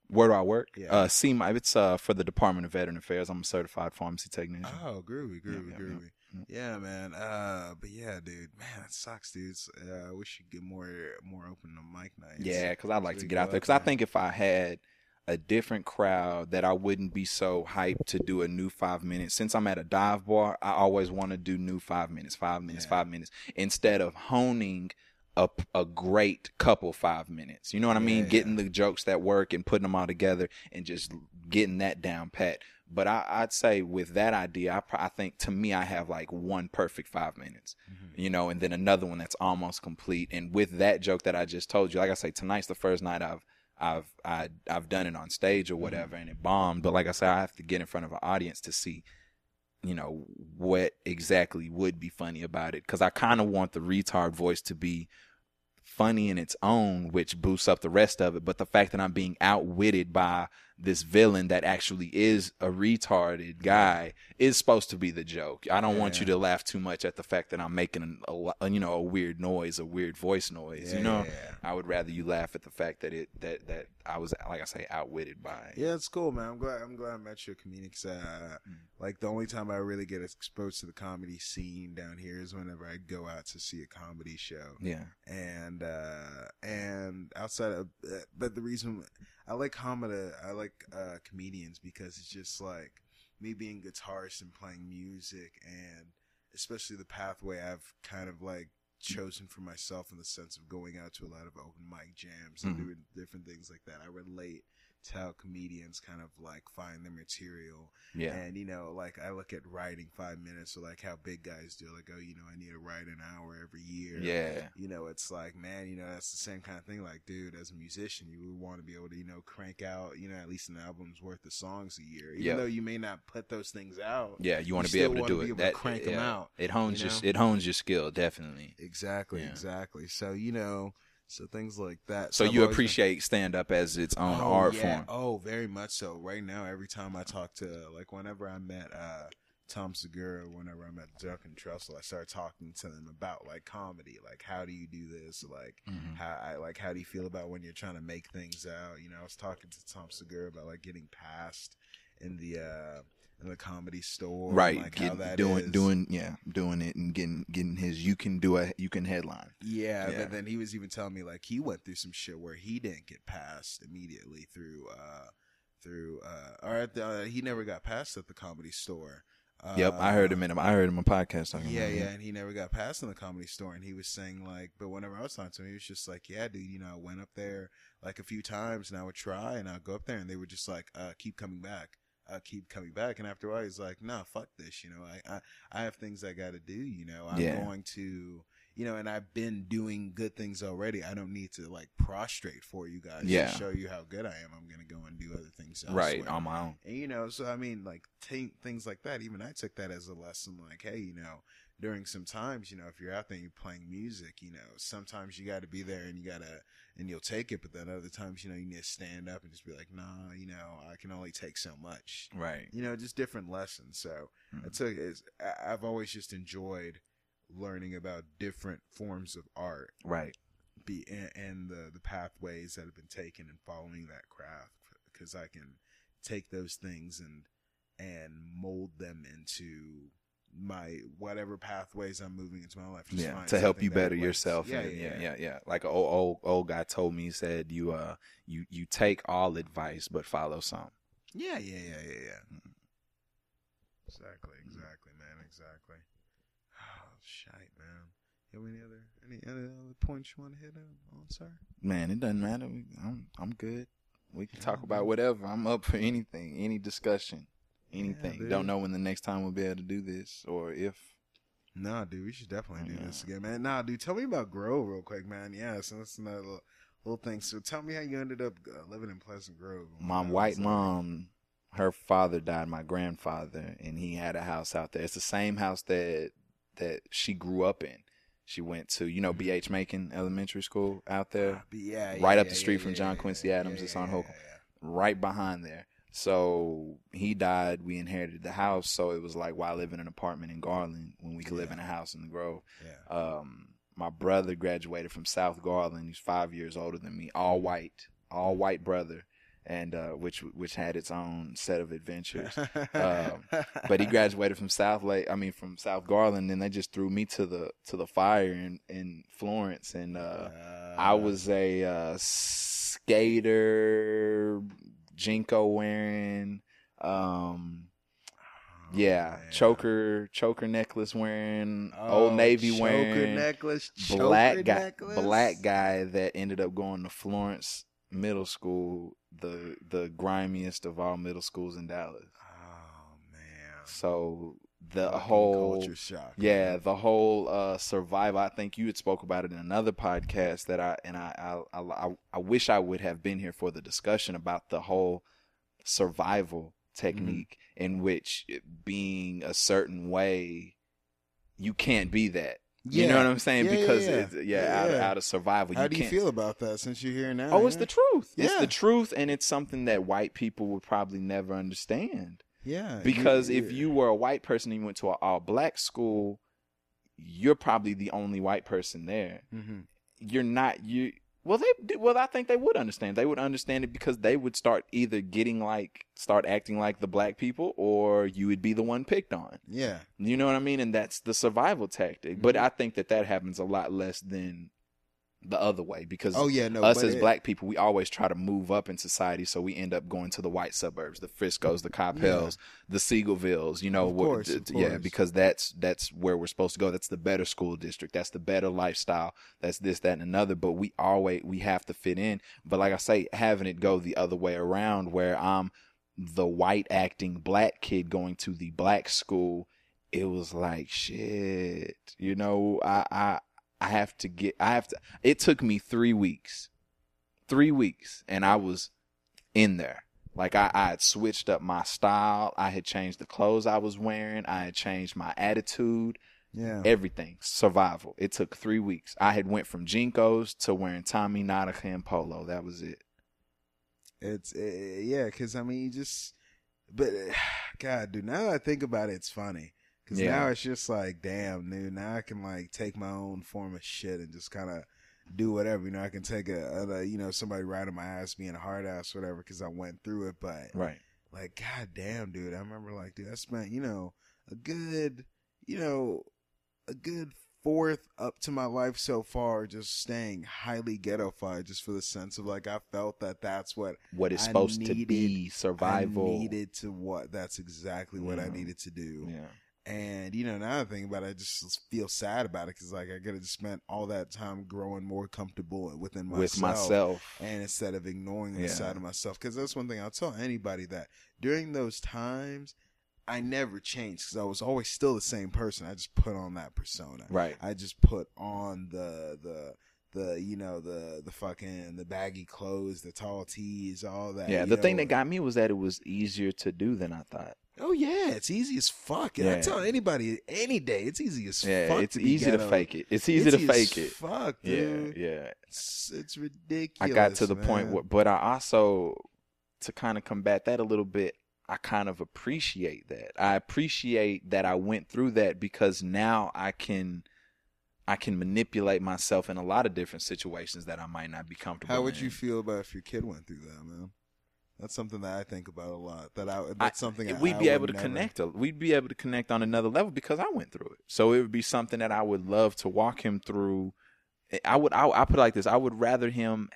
Where do I work? Yeah. It's for the Department of Veteran Affairs. I'm a certified pharmacy technician. Oh, groovy. Yeah. Yeah, man. But yeah, dude, man, it sucks, dude. I wish you'd get more open on mic nights. Yeah, because I'd like So to we get go out there. out Because I there. think if I had a different crowd, that I wouldn't be so hyped to do a new 5 minutes. Since I'm at a dive bar, I always want to do new 5 minutes, 5 minutes, Yeah. 5 minutes, instead of honing a great couple 5 minutes. You know what I mean? Yeah. Getting the jokes that work and putting them all together and just getting that down pat. But I'd say with that idea, I think to me, I have like one perfect 5 minutes, Mm-hmm. you know, and then another one that's almost complete. And with that joke that I just told you, like I say, tonight's the first night I've done it on stage or whatever, and it bombed. But like I said, I have to get in front of an audience to see, you know, what exactly would be funny about it. Because I kind of want the retard voice to be funny in its own, which boosts up the rest of it. But the fact that I'm being outwitted by this villain that actually is a retarded guy is supposed to be the joke. I don't want you to laugh too much at the fact that I'm making a weird noise, a weird voice noise. Yeah. I would rather you laugh at the fact that that I was, like I say, outwitted by it. Yeah, it's cool, man. I'm glad I met you, comedic. Like the only time I really get exposed to the comedy scene down here is whenever I go out to see a comedy show. Yeah. And outside of, but the reason I like comedy, I like comedians because it's just like me being a guitarist and playing music, and especially the pathway I've kind of like chosen for myself in the sense of going out to a lot of open mic jams and doing different things like that. I relate to how comedians kind of like find their material. Yeah. And, you know, like I look at writing 5 minutes, or like how big guys do, like, oh, you know, I need to write an hour every year. Yeah. You know, it's like, man, you know, that's the same kind of thing. Like, dude, as a musician, you would want to be able to, you know, crank out, you know, at least an album's worth of songs a year. Even though you may not put those things out. Yeah, you want to be able to do it. That crank them out. It hones you know? it hones your skill, definitely. Exactly. So, you know, so things like that. So you appreciate stand up as its own art form. Oh, very much so. Right now, every time I talk to, like, whenever I met Tom Segura, whenever I met Duncan Trussell, I started talking to them about like comedy. Like, how do you do this? Like, how do you feel about when you're trying to make things out? You know, I was talking to Tom Segura about like getting past in the Comedy Store, right? Like how that doing it and getting his you can headline. Yeah, but then he was even telling me like he went through some shit where he didn't get past immediately he never got past at the Comedy Store. Yep, I heard him on a podcast talking about it. Yeah, and he never got past in the Comedy Store, and he was saying like, but whenever I was talking to him, he was just like, yeah, dude, you know, I went up there like a few times, and I would try, and I'd go up there, and they were just like, keep coming back. And after a while he's like, nah, fuck this, you know, I have things I gotta do, you know, I'm going to, you know, and I've been doing good things already. I don't need to like prostrate for you guys to show you how good I am. I'm gonna go and do other things elsewhere. Right, on my own. And, you know, so I mean, like things like that, even I took that as a lesson, like, hey, you know, during some times, you know, if you're out there and you're playing music, you know, sometimes you got to be there and you'll take it. But then other times, you know, you need to stand up and just be like, nah, you know, I can only take so much. Right. You know, just different lessons. So I've always just enjoyed learning about different forms of art. Right. And the pathways that have been taken and following that craft, because I can take those things and mold them into my whatever pathways I'm moving into my life. To help you better yourself. Yeah. Like an old guy told me, he said, you take all advice but follow some. Yeah. Exactly, man. Exactly. Oh, shite, man. You have any other points you want to hit on, sir? Man, it doesn't matter. I'm good. We can talk about whatever. I'm up for anything, any discussion. Anything. Don't know when the next time we'll be able to do this or if. Nah, dude, we should definitely do this again, man. Nah, dude, tell me about Grove real quick, man. Yeah, so that's another little thing. So tell me how you ended up living in Pleasant Grove. My white mom, her father died, my grandfather, and he had a house out there. It's the same house that she grew up in. She went to, you know, B.H. Macon Elementary School out there. Right up the street from John Quincy Adams. It's on Holcomb. Right behind there. So he died. We inherited the house. So it was like, why live in an apartment in Garland when we could live in a house in the Grove? Yeah. My brother graduated from South Garland. He's 5 years older than me. All white brother. and which had its own set of adventures. But he graduated from South Garland, and they just threw me to the fire in Florence, and I was a skater, Jinko wearing, choker necklace wearing, Old Navy wearing, black guy that ended up going to Florence Middle School, the grimiest of all middle schools in Dallas. Oh man! So the whole culture shock. Yeah, man. The whole survival. I think you had spoke about it in another podcast that I wish I would have been here for the discussion about the whole survival technique in which being a certain way, you can't be that. You know what I'm saying? Because out of survival. How do you feel about that since you're here now? Oh, it's the truth. It's the truth, and it's something that white people would probably never understand. Yeah. Because if you were a white person and you went to an all-black school, you're probably the only white person there. Mm-hmm. You're not Well, I think they would understand. They would understand it because they would start either start acting like the black people, or you would be the one picked on. Yeah. You know what I mean? And that's the survival tactic. Mm-hmm. But I think that happens a lot less than the other way, because us as black people, we always try to move up in society, so we end up going to the white suburbs, the Friscos, the Coppells, the Seagalvilles, of course. Because that's where we're supposed to go. That's the better school district. That's the better lifestyle. That's this, that, and another. But we have to fit in. But like I say, having it go the other way around, where I'm the white acting black kid going to the black school, it was like, shit, it took me 3 weeks, and I was in there. Like I had switched up my style. I had changed the clothes I was wearing. I had changed my attitude. Yeah. Everything. Survival. It took 3 weeks. I had went from Jinkos to wearing Tommy Nautica and polo. That was it. It's, because but God, dude, now that I think about it, it's funny. Because now it's just like, damn, dude, now I can take my own form of shit and just kind of do whatever. I can take somebody riding my ass being a hard ass or whatever because I went through it. But God damn, dude, I remember I spent, a good fourth up to my life so far just staying highly ghettofied, just for the sense of I felt that that's what it's supposed to be, survival. That's exactly what I needed to do. Yeah. And, now I think about it, I just feel sad about it because, I could have spent all that time growing more comfortable within myself. With myself. And instead of ignoring the side of myself. Because that's one thing I'll tell anybody, that during those times, I never changed because I was always still the same person. I just put on that persona. Right. I just put on the fucking, the baggy clothes, the tall tees, all that. Yeah, the thing that got me was that it was easier to do than I thought. Oh yeah, it's easy as fuck. And I tell anybody any day, it's easy as fuck. Yeah, it's easy to fake it. It's easy to fake it. Fuck, dude. Yeah. It's ridiculous. I got to the point where, but I also, to kind of combat that a little bit, I kind of appreciate that. I appreciate that I went through that, because now I can manipulate myself in a lot of different situations that I might not be comfortable in. How would you feel about if your kid went through that, man? That's something that I think about a lot. That's something we'd be able to connect. We'd be able to connect on another level because I went through it. So it would be something that I would love to walk him through. I put it like this: I would rather him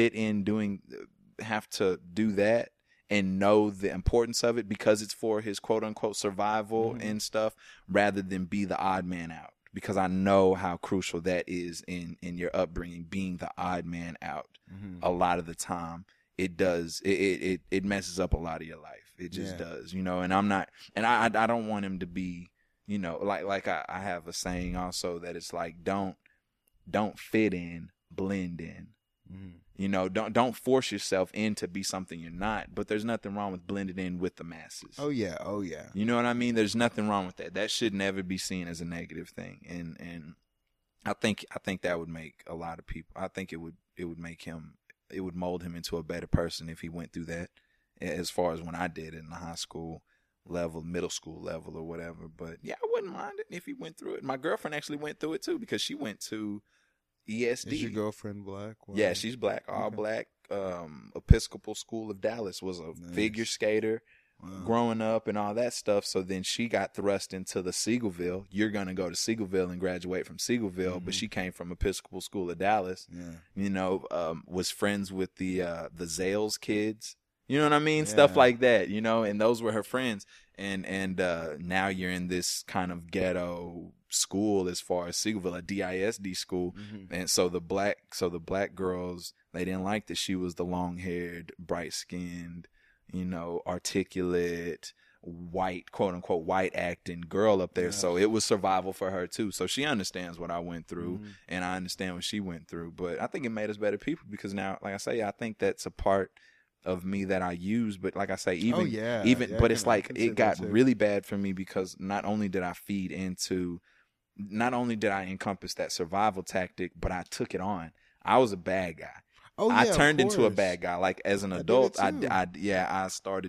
have to do that and know the importance of it because it's for his quote unquote survival and stuff, rather than be the odd man out. Because I know how crucial that is in your upbringing, being the odd man out. A lot of the time. It does. It messes up a lot of your life. It just does, and I'm not, and I don't want him to be, like I have a saying also that it's like, don't fit in, blend in. Don't force yourself in to be something you're not. But there's nothing wrong with blending in with the masses. Oh yeah. You know what I mean? There's nothing wrong with that. That should never be seen as a negative thing. And I think that would make a lot of people. I think it would make him. It would mold him into a better person if he went through that, as far as when I did it in the high school level, middle school level, or whatever. But yeah, I wouldn't mind it if he went through it. My girlfriend actually went through it too, because she went to ESD. Is your girlfriend black? Yeah, she's black, all black. Episcopal School of Dallas, was a figure skater. Wow. Growing up and all that stuff. So then she got thrust into the Seagoville. You're going to go to Seagoville and graduate from Seagoville, but she came from Episcopal School of Dallas. Yeah. You know, was friends with the Zales kids. You know what I mean? Yeah. Stuff like that, you know, and those were her friends. And now you're in this kind of ghetto school as far as Seagoville, a DISD school. And so the black girls, they didn't like that she was the long-haired, bright-skinned, you know, articulate, white, quote unquote, white acting girl up there. Yeah. So it was survival for her too. So she understands what I went through and I understand what she went through. But I think it made us better people because now, like I say, I think that's a part of me that I use. But like I say, but it's like it got really bad for me because not only did I encompass that survival tactic, but I took it on. I was a bad guy. Oh, yeah, I turned into a bad guy. Like as an adult, I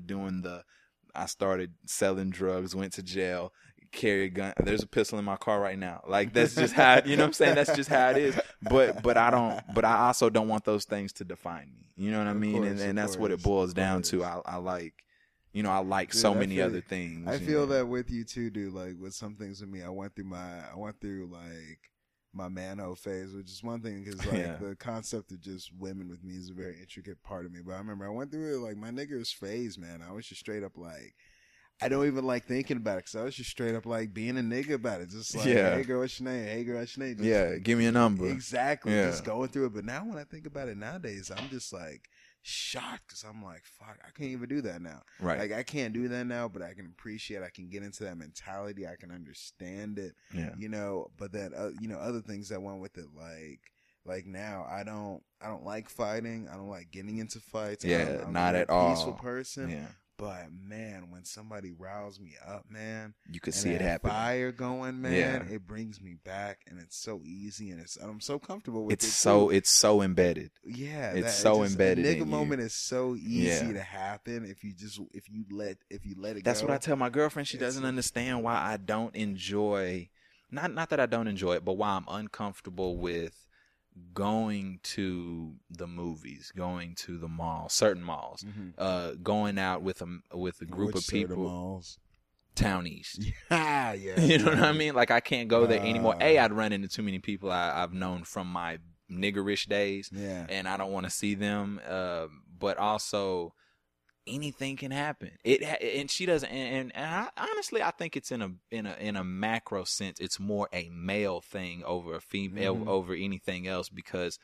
started selling drugs, went to jail, carried a gun. There's a pistol in my car right now. Like that's just how, you know what I'm saying? That's just how it is. But I also don't want those things to define me. You know what I mean? And that's what it boils down to. I like, you know, I like dude, so many other things. I feel that with you too, dude. Like with some things with me, I went through like my man-ho phase, which is one thing because like the concept of just women with me is a very intricate part of me. But I remember I went through it like my nigger's phase, man. I was just straight up like, I don't even like thinking about it because I was just straight up like being a nigga about it. Just like, hey girl, what's your name? Hey girl, what's your name? Just, give me a number. Exactly. Yeah. Just going through it. But now when I think about it nowadays, I'm just like shocked because I'm like, fuck, I can't even do that now. Right. Like I can't do that now, but I can appreciate, I can get into that mentality. I can understand it, you know, but then, you know, other things that went with it, like now I don't like fighting. I don't like getting into fights. I'm not at all. Peaceful person. Yeah. But man, when somebody riles me up, man, you can see it happen. Fire going, man, it brings me back, and it's so easy, and I'm so comfortable with it. It's so embedded. Yeah, it's so embedded. The nigga moment is so easy to happen if you let it. That's go. what I tell my girlfriend. She doesn't understand why I don't enjoy, not that I don't enjoy it, but why I'm uncomfortable with going to the movies, going to the mall, certain malls, going out with a group of people. Malls? Town East. Yeah. You know what I mean? Like I can't go there anymore. I'd run into too many people I've known from my niggerish days, and I don't want to see them. But also, anything can happen. And she doesn't. And honestly, I think it's in a macro sense, it's more a male thing over a female over anything else because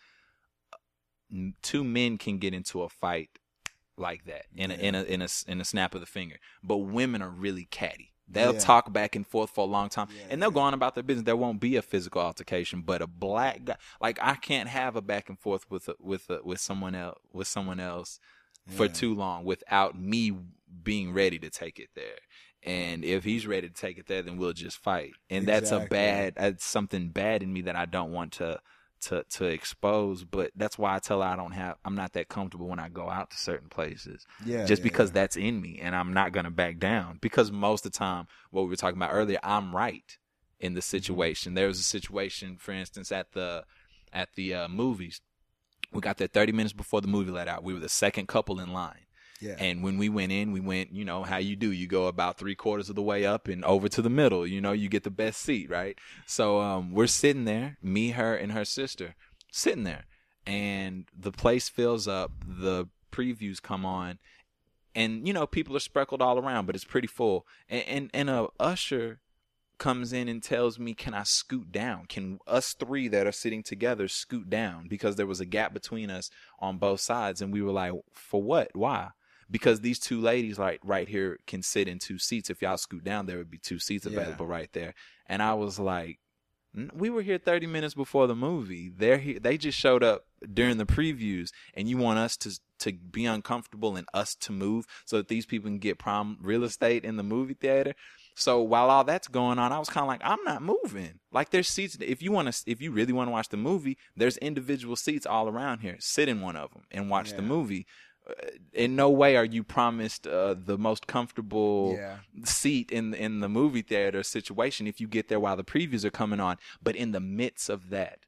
two men can get into a fight like that in a snap of the finger, but women are really catty. They'll talk back and forth for a long time, and they'll go on about their business. There won't be a physical altercation, but a black guy, like I can't have a back and forth with someone else for too long without me being ready to take it there. And if he's ready to take it there, then we'll just fight. And that's something bad in me that I don't want to expose. But that's why I tell her I'm not that comfortable when I go out to certain places. Because that's in me and I'm not going to back down. Because most of the time, what we were talking about earlier, I'm right in the situation. There was a situation, for instance, at the movies. We got there 30 minutes before the movie let out. We were the second couple in line. Yeah. And when we went in, you know, how you do. You go about 3/4 of the way up and over to the middle. You know, you get the best seat, right? So we're sitting there, me, her, and her sister, sitting there. And the place fills up. The previews come on. And, you know, people are sprinkled all around, but it's pretty full. And a usher comes in and tells me, can I scoot down? Can us three that are sitting together scoot down? Because there was a gap between us on both sides. And we were like, for what? Why? Because these two ladies like right here can sit in 2 seats. If y'all scoot down, there would be 2 seats available right there. And I was like, we were here 30 minutes before the movie. They're here. They just showed up during the previews, and you want us to be uncomfortable and us to move so that these people can get prime real estate in the movie theater. So while all that's going on, I was kind of like, I'm not moving. Like there's seats. If you really want to watch the movie, there's individual seats all around here. Sit in one of them and watch the movie. In no way are you promised the most comfortable seat in the movie theater situation if you get there while the previews are coming on. But in the midst of that,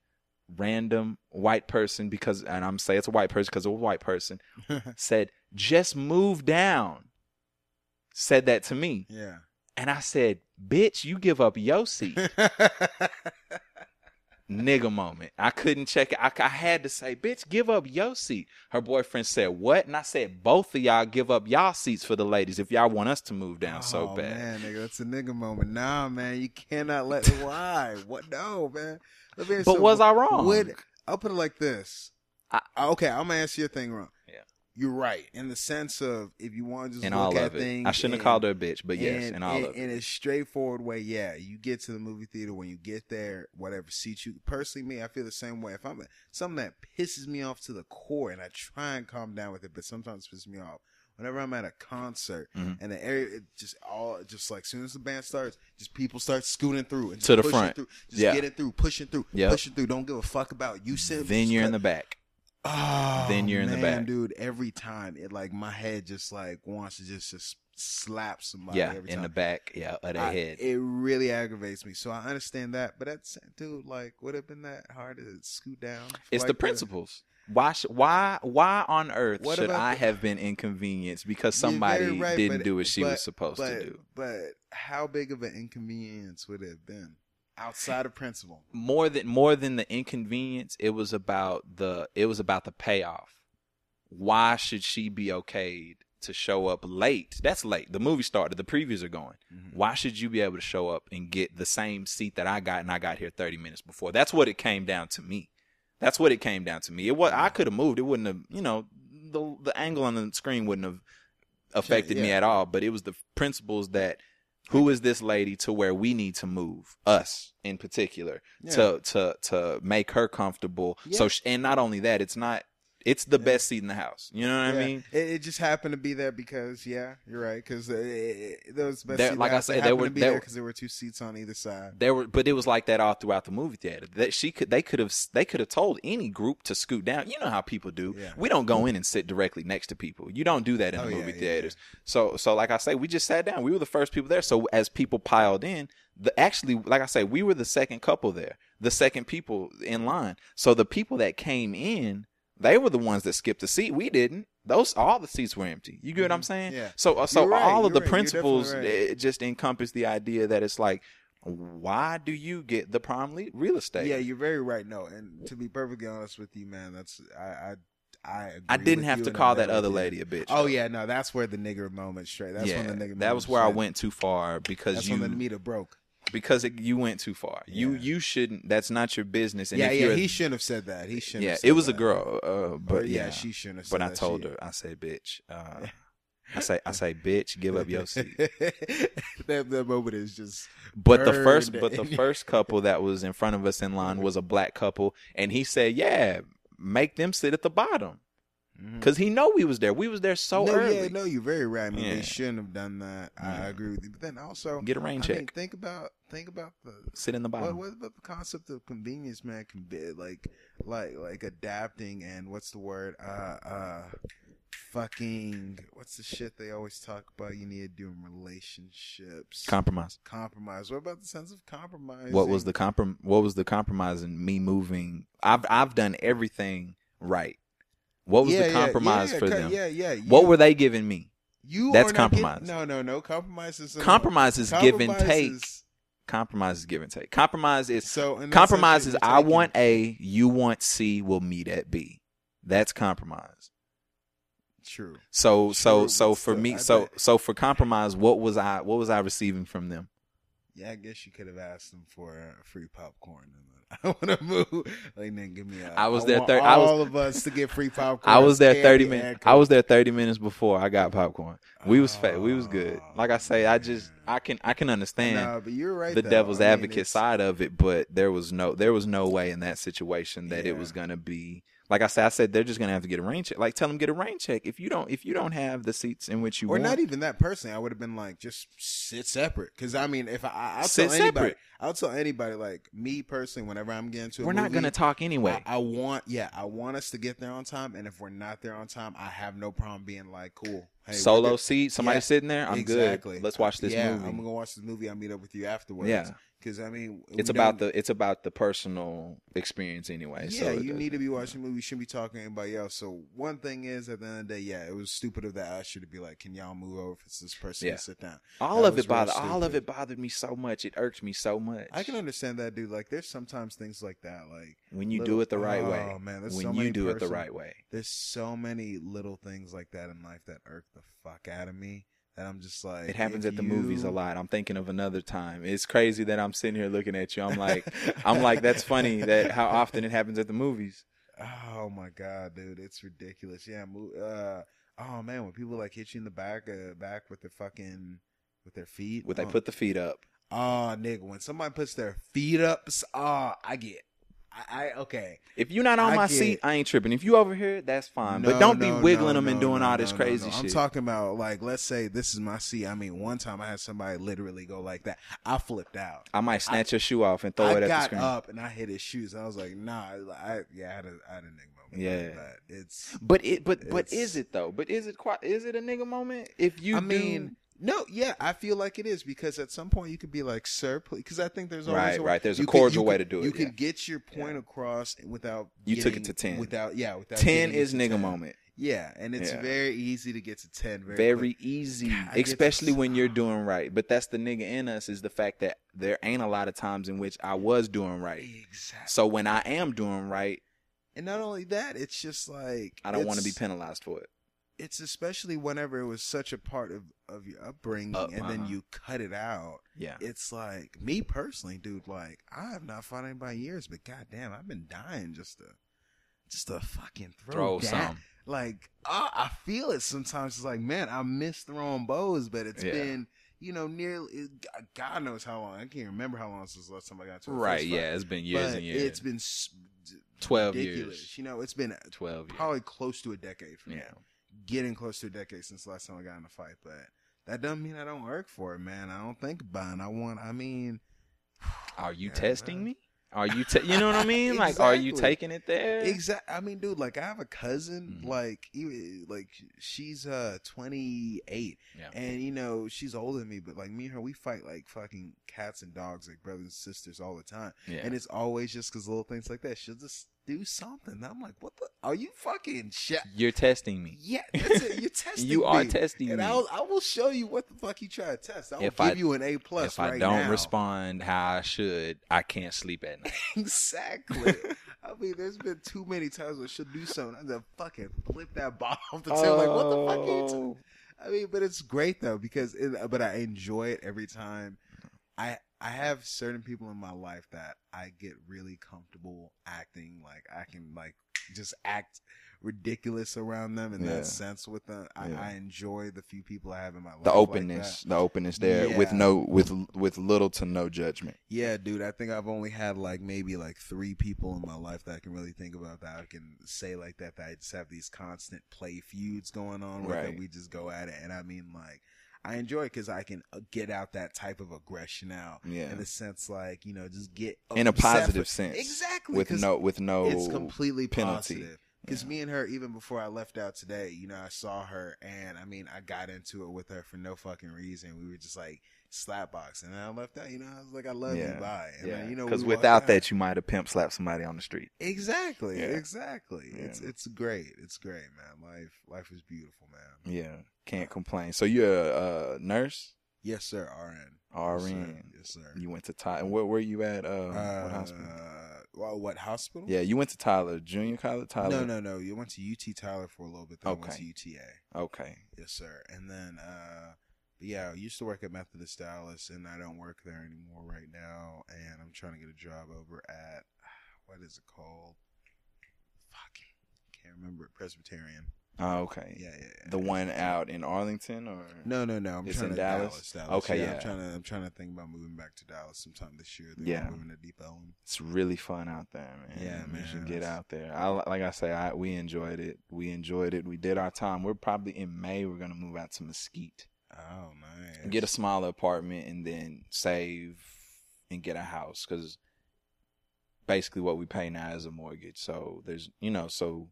random white person and I'm saying it's a white person because it was a white person, said, just move down. Said that to me. Yeah. And I said, bitch, you give up your seat. Nigga moment. I couldn't check it. I had to say, bitch, give up your seat. Her boyfriend said, what? And I said, both of y'all give up y'all seats for the ladies if y'all want us to move down so bad. Man, nigga, that's a nigga moment. Nah, man, you cannot let it lie. What? No, man. But was I wrong? I'll put it like this. Okay, I'm gonna answer your thing wrong. Yeah. You're right in the sense of if you want to just in look all at of it. things. I shouldn't have called her a bitch, but yes, in all of it. In a straightforward way, yeah. You get to the movie theater when you get there, whatever seat you. Personally, me, I feel the same way. If I'm something that pisses me off to the core, and I try and calm down with it, but sometimes it pisses me off. Whenever I'm at a concert and the area, it just like as soon as the band starts, just people start scooting through and to the front, getting through, pushing through, pushing through. Don't give a fuck about you. Then you're in the back. Oh, then you're in the back, dude. Every time it like my head just like wants to just slap somebody. Yeah, every time. in the back, of their head. It really aggravates me. So I understand that, but that's dude. Like, would it have been that hard to scoot down? It's like the principles. Why on earth should I have been inconvenienced because somebody didn't do what she was supposed to do? But how big of an inconvenience would it have been? Outside of principle, more than the inconvenience, it was about the payoff. Why should she be okayed to show up late? That's late. The movie started. The previews are going. Mm-hmm. Why should you be able to show up and get the same seat that I got, and I got here 30 minutes before? That's what it came down to me. It was I could have moved. It wouldn't have. The angle on the screen wouldn't have affected me at all. But it was the principles that. Who is this lady to where we need to move, us in particular, to make her comfortable? Yeah. So, and not only that, it's the best seat in the house. You know what I mean? It just happened to be there because, you're right. Because those best seats, like I said, they were there because there were two seats on either side. But it was like that all throughout the movie theater. They could have told any group to scoot down. You know how people do. Yeah. We don't go in and sit directly next to people. You don't do that in the movie theaters. Yeah. So like I say, we just sat down. We were the first people there. So as people piled in, like I say, we were the second couple there, the second people in line. So the people that came in. They were the ones that skipped a seat. We didn't. All the seats were empty. You get what I'm saying? Yeah. So all of the principles it just encompass the idea that it's like, why do you get the prime real estate? Yeah, you're very right. No, and to be perfectly honest with you, man, that's I agree. I didn't have to call that other lady a bitch. Oh yeah, no, that's where the nigger moment straight. That's when the nigger. That was where I went too far because that's when the meter broke. Because you went too far. Yeah. You shouldn't. That's not your business. And he shouldn't have said that. He shouldn't. Yeah, have said it was that. a girl. But she shouldn't have said that. But I told her. I said, bitch. I say, bitch, give up your seat. that moment is just. But the first couple that was in front of us in line was a black couple, and he said, yeah, make them sit at the bottom. Because he know we was there. We was there early. Yeah, no, you're very right. I mean, they shouldn't have done that. I agree with you. But then also get a rain check. Mean, think about the sit in the bottom. What about the concept of convenience, man? Can be like adapting and what's the word? Fucking what's the shit they always talk about? You need to do in relationships. Compromise. What about the sense of compromise? What was the compromise in me moving? I've done everything right. What was the compromise for them? What were they giving me? That's compromise. No. Compromise is give and take. Compromise is give and take. Compromise is I want A, you want C, we'll meet at B. That's compromise. True. So for me, so for compromise, what was I receiving from them? Yeah, I guess you could have asked them for free popcorn. I want to move. Like, then give me. I was there. All of us to get free popcorn. I was there 30 minutes. I was there 30 minutes before I got popcorn. We was good. Like I say, I can understand. But you're right. The devil's advocate side of it, but there was no way in that situation that it was gonna be. Like I said they're just gonna have to get a rain check. Like, tell them get a rain check. If you don't have the seats in which you want, or not even that person, I would have been like, just sit separate. Because I mean, if I'll tell anybody, like me personally, whenever I'm getting to a movie, we're not gonna talk anyway. I want us to get there on time, and if we're not there on time, I have no problem being like, cool. Hey, solo seat, somebody Yeah, sitting there. I'm exactly. good. Let's watch this yeah, movie. I'm gonna watch this movie. I'll meet up with you afterwards. Yeah. Because I mean, It's about the personal experience anyway. Yeah, so you need to be watching a movie. You shouldn't be talking to anybody else. So one thing is, at the end of the day, yeah, it was stupid of that usher to be like, "Can y'all move over for this person to sit down?" All of it bothered me so much. It irked me so much. I can understand that, dude. Like, there's sometimes things like that, like when you do it the right way. Oh man, there's when so you many do it the right way. There's so many little things like that in life that irk the fuck out of me. And I'm just like, it happens at the movies a lot. I'm thinking of another time. It's crazy that I'm sitting here looking at you. I'm like, that's funny that how often it happens at the movies. Oh my god, dude, it's ridiculous. Yeah, oh man, when people like hit you in the back with their feet, They put the feet up. Oh, nigga, when somebody puts their feet up, I get. Okay. If you're not on my seat, I ain't tripping. If you over here, that's fine. But don't be wiggling them and doing all this crazy shit. I'm talking about, like, let's say this is my seat. I mean, one time I had somebody literally go like that. I flipped out. I might snatch your shoe off and throw it at the screen. I got up and I hit his shoes. I was like, nah. I had a nigga moment. Yeah. But But is it though? But is it a nigga moment? If you No, yeah, I feel like it is, because at some point you could be like, "Sir, please," because I think there's always right. There's a cordial way to do it. You can get your point across without. You took it to 10. Without 10 is nigga 10. Moment. Yeah, and it's very easy to get to 10. Very easy, especially when you're doing right. But that's the nigga in us, is the fact that there ain't a lot of times in which I was doing right. Exactly. So when I am doing right, and not only that, it's just like I don't want to be penalized for it. It's especially whenever it was such a part of your upbringing, and then you cut it out. Yeah. It's like, me personally, dude, like, I have not fought anybody in years, but goddamn, I've been dying just to fucking throw down. Some. Like, I feel it sometimes. It's like, man, I miss throwing bows, but it's been, nearly, God knows how long. I can't remember how long since the last time I got to a right, first yeah, fight. It's been years and years. It's been 12 ridiculous. years. It's been 12 years. Probably close to a decade for me. Yeah. Getting close to a decade since the last time I got in a fight, but that doesn't mean I don't work for it, man. I don't think about it. Are you testing me? Are you, you know what I mean? Like, Exactly. are you taking it there? Exactly. I mean, dude, like, I have a cousin, like she's 28, and she's older than me, but like me and her, we fight like fucking cats and dogs, like brothers and sisters all the time, and it's always just because little things like that. She'll just do something. I'm like, what the? Are you fucking shit? You're testing me. Yeah, that's it. You're testing me. You are testing me. And I will show you what the fuck you try to test. I will give you an A+. If I don't respond how I should, I can't sleep at night. Exactly. I mean, there's been too many times where she'll do something and then fucking flip that bottle off the table. Like, what the fuck are you doing? I mean, but it's great though, because but I enjoy it every time. I have certain people in my life that I get really comfortable acting like I can like just act ridiculous around them in that sense with them. I enjoy the few people I have in my life. The openness there with little to no judgment. Yeah, dude. I think I've only had like maybe like 3 people in my life that I can really think about that I can say like that I just have these constant play feuds going on where that we just go at it. And I mean, like, I enjoy it because I can get out that type of aggression out in a sense, like, just get in a positive sense, exactly, with no it's completely penalty. Positive. Because me and her, even before I left out today, I saw her, and I mean, I got into it with her for no fucking reason. We were just like slap boxing, and I left out. I was like, I love you, bye. And because without that, you might have pimp slapped somebody on the street. Exactly. Yeah. It's great. It's great, man. Life is beautiful, man. Yeah, can't complain. So you're a nurse? Yes, sir. RN. Yes, sir. You went to Tyler. And where you at? What hospital? What hospital? Yeah, you went to Tyler Junior College. Tyler. No. You went to UT Tyler for a little bit. Then I went to UTA. Okay. Yes, sir. And then, I used to work at Methodist Dallas, and I don't work there anymore right now. And I'm trying to get a job over at what is it called? Can't remember it. Presbyterian. Oh, okay. Yeah. The one out in Arlington, or no. I'm it's trying in to Dallas. Okay, yeah. I'm trying to think about moving back to Dallas sometime this year. Moving to Deep Ellum. It's really fun out there, man. Yeah, man. You should get out there. Like I say, we enjoyed it. We did our time. We're probably in May. We're gonna move out to Mesquite. Oh, nice. Get a smaller apartment and then save and get a house, because basically what we pay now is a mortgage. So there's, so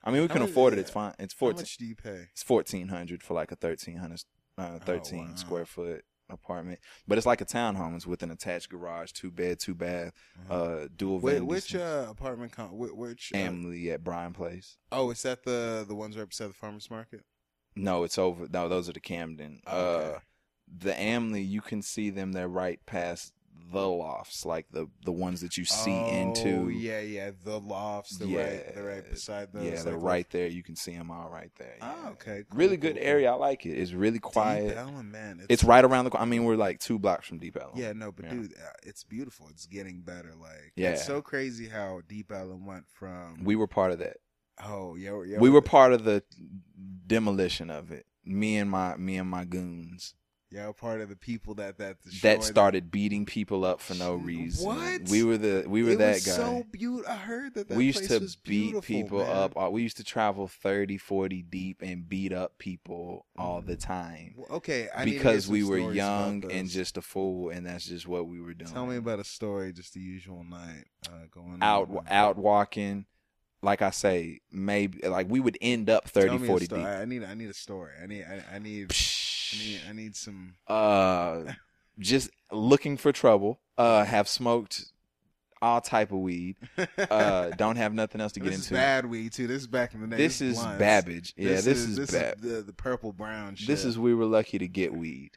I mean, we can afford it. It's fine. It's How much do you pay? It's $1,400 for like a 13 square foot apartment, but it's like a townhome. It's with an attached garage, 2-bed, 2-bath, dual. Which apartment? Which Amley at Bryan Place. Oh, is that the ones right beside the farmers market? No, it's over. No, those are the Camden. Okay. The Amley, you can see them. They're right past the lofts, like the ones that you see into. Oh, yeah, the lofts. They're right beside those. Yeah, they're right there. You can see them all right there. Yeah. Oh, okay. Cool, really good area. I like it. It's really quiet. Deep Ellum, man. It's right around the corner. I mean, we're like 2 blocks from Deep Ellum. Yeah, no, but dude, it's beautiful. It's getting better. Like, yeah. It's so crazy how Deep Ellum went from. We were part of that. Oh, yeah. We were part of the demolition of it. Me and my goons. Yeah, part of the people that started beating people up for no reason. What? We were that guy. So beautiful. I heard that we used to was beat people man. up. We used to travel 30, 40 deep and beat up people all the time. Okay, because we were young and just a fool, and that's just what we were doing. Tell me about a story, just the usual night going out walking. Like I say, maybe like we would end up 30, 40 deep. I need a story. I need some. Just looking for trouble. Have smoked all type of weed. Don't have nothing else to get into. This is bad weed too. This is back in the day. This is Babbage. Yeah, this is the purple brown shit. This is we were lucky to get weed.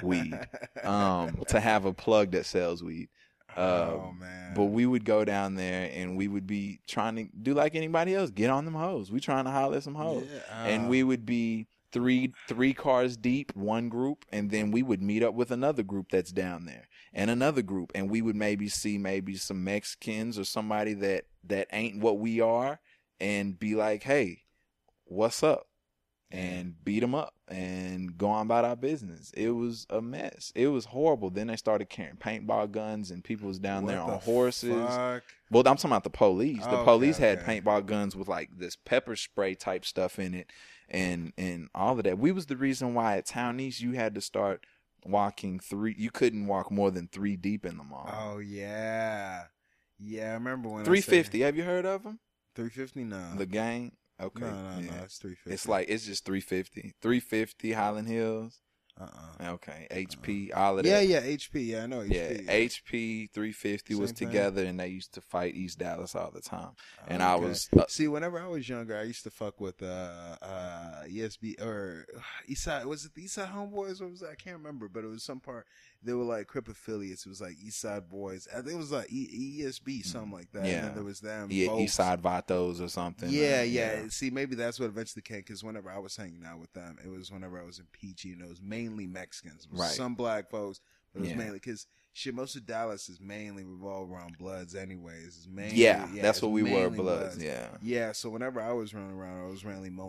To have a plug that sells weed. Oh man! But we would go down there and we would be trying to do like anybody else, get on them hoes. We trying to holler at some hoes, and we would be three cars deep, one group, and then we would meet up with another group that's down there, and another group, and we would maybe see some Mexicans or somebody that ain't what we are, and be like, hey, what's up? And beat them up and go on about our business. It was a mess. It was horrible. Then they started carrying paintball guns and people was down there on horses. Fuck? Well, I'm talking about the police. The police had paintball guns with like this pepper spray type stuff in it and all of that. We was the reason why at Town East you had to start walking you couldn't walk more than 3 deep in the mall. Oh, yeah. Yeah, I remember when 350. Have you heard of them? 350? No. The gang? Okay. No, it's 350. It's just 350. 350 Highland Hills. Okay. HP, all of that. Yeah, HP. Yeah, I know HP. Yeah, HP 350 was together, and they used to fight East Dallas all the time. And I was see, whenever I was younger, I used to fuck with ESB or Eastside. Was it the Eastside Homeboys? Or was it? I can't remember, but it was some part. They were like Crip affiliates. It was like Eastside Boys. I think it was like ESB, something like that. Yeah, and then there was them. Yeah, Eastside Vatos or something. Yeah. See, maybe that's what eventually came. Because whenever I was hanging out with them, it was whenever I was in PG, and it was mainly Mexicans. Right. Some black folks, but it was mainly because most of Dallas is mainly revolved around Bloods, anyways. It's mainly, that's what we were, Bloods. Yeah. So whenever I was running around, I was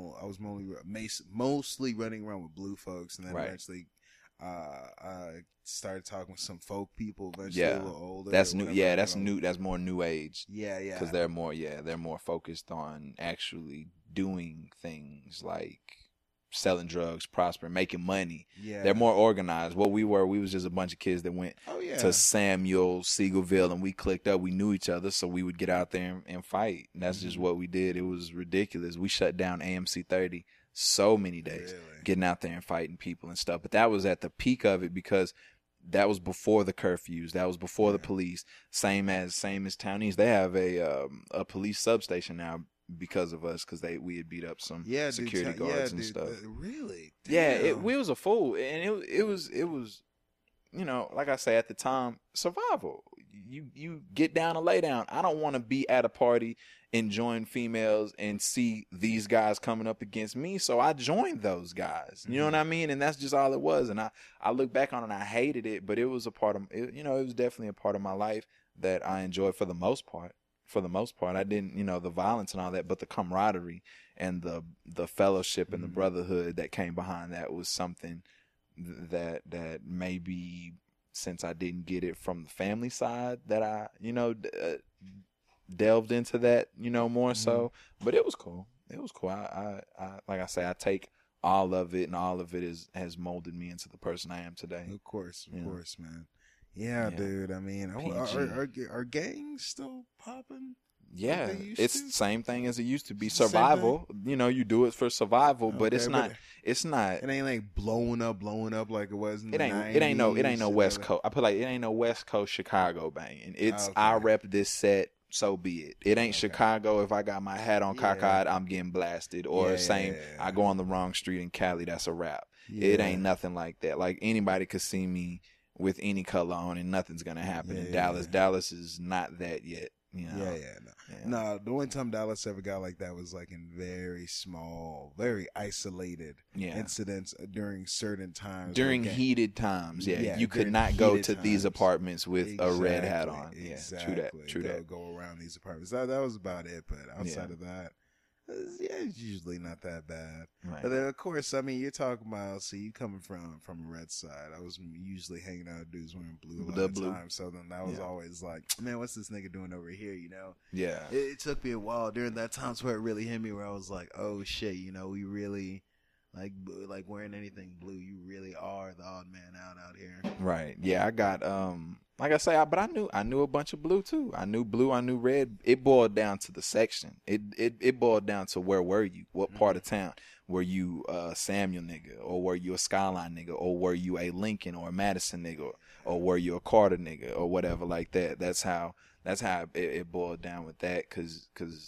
mostly running around with blue folks, and then eventually. I started talking with some folk people eventually a little older. That's new. Yeah, that's new. That's more new age. Yeah. Because they're more focused on actually doing things like selling drugs, prospering, making money. Yeah. They're more organized. What we was just a bunch of kids that went to Samuel, Siegelville, and we clicked up. We knew each other, so we would get out there and fight. And that's just what we did. It was ridiculous. We shut down AMC 30 so many days, getting out there and fighting people and stuff. But that was at the peak of it because that was before the curfews. That was before the police. Same as Town East. They have a police substation now because of us, because we had beat up some security guards and stuff. Really? Damn. Yeah, we was a fool, and it was like I say, at the time, survival. You get down and lay down. I don't want to be at a party enjoying females and see these guys coming up against me, so I joined those guys. You know what I mean? And that's just all it was. And I look back on it and I hated it, but it was a part of it. It was definitely a part of my life that I enjoyed for the most part. I didn't, the violence and all that, but the camaraderie and the fellowship and the brotherhood that came behind that was something that maybe, since I didn't get it from the family side, that I, delved into that, more so. But it was cool. I like I say, I take all of it, and all of it has molded me into the person I am today. Of course, man. Yeah, dude. I mean, are gangs still popping? Yeah, like they used it's to? the same thing as it used to be. It's the same Survival. You know, you do it for survival, but Okay, it's not. It's not. It ain't like blowing up like it was in the 90s. It ain't no West Coast. I put like it ain't no West Coast Chicago banging. It's I rep this set, so be it. It ain't Chicago. If I got my hat on cockeyed, I'm getting blasted. Or I go on the wrong street in Cali, that's a rap. It ain't nothing like that. Like anybody could see me with any color on and nothing's gonna happen in Dallas. Dallas is not that yet. You know? No, the only time Dallas ever got like that was like in very small, very isolated incidents during certain times. During heated times, you could not go to these apartments with a red hat on. Yeah, true that. Go around these apartments. That was about it. But outside of that, it's usually not that bad. Right. But then, of course, I mean, you're talking about, see, you coming from a red side. I was usually hanging out with dudes wearing blue all the time. So then that was always like, man, what's this nigga doing over here, you know? Yeah. It took me a while during that time where it really hit me, where I was like, oh, shit, you know, we really, like wearing anything blue, you really are the odd man out here. Right. Yeah, I got, like I say, but I knew a bunch of blue too. I knew blue, I knew red. It boiled down to the section. It boiled down to where were you? What part of town? Were you a Samuel nigga, or were you a Skyline nigga, or were you a Lincoln or a Madison nigga, or were you a Carter nigga, or whatever like that? That's how it boiled down with that, cause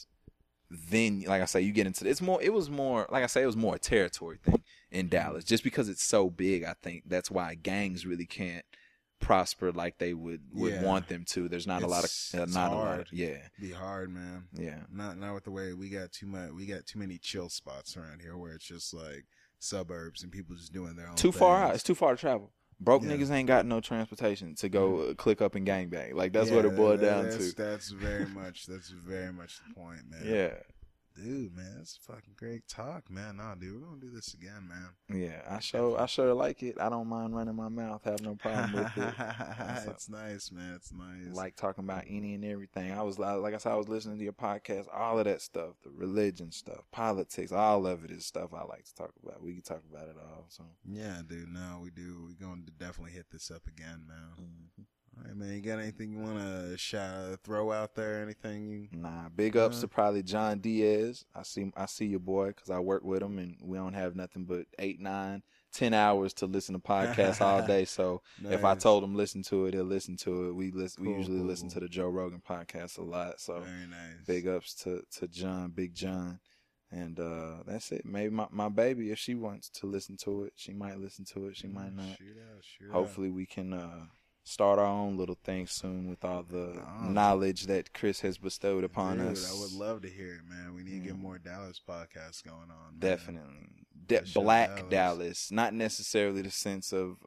then, like I say, you get into it was more like I say, it was more a territory thing in Dallas, just because it's so big. I think that's why gangs really can't prosper like they would want them to. There's not a lot of be hard, man. Not with the way we got too many chill spots around here where it's just like suburbs and people just doing their own too far out. It's too far to travel. Broke niggas ain't got no transportation to go click up and gangbang. Like that's what it boiled down to. That's very much the point, man. Yeah. Dude, man, that's fucking great talk, man. Nah, dude, we're gonna do this again, man. Yeah, I sure like it. I don't mind running my mouth. Have no problem with it. It's nice, man. It's nice. Like talking about any and everything. I was like I said, I was listening to your podcast. All of that stuff, the religion stuff, politics, all of it is stuff I like to talk about. We can talk about it all. So yeah, dude. No, we do. We're gonna definitely hit this up again, man. Mm-hmm. All right, man. You got anything you want to throw out there? Anything? Nah. Big ups to probably John Diaz. I see your boy because I work with him, and we don't have nothing but 8, 9, 10 hours to listen to podcasts all day. So if I told him listen to it, he'll listen to it. We usually listen to the Joe Rogan podcast a lot. So very nice. Big ups to John, Big John. And that's it. Maybe my baby, if she wants to listen to it, she might listen to it. She might not. Shoot Hopefully we can start our own little thing soon with all the knowledge that Chris has bestowed upon us. I would love to hear it, man. We need to get more Dallas podcasts going on. Man. Definitely. Black Dallas. Not necessarily the sense of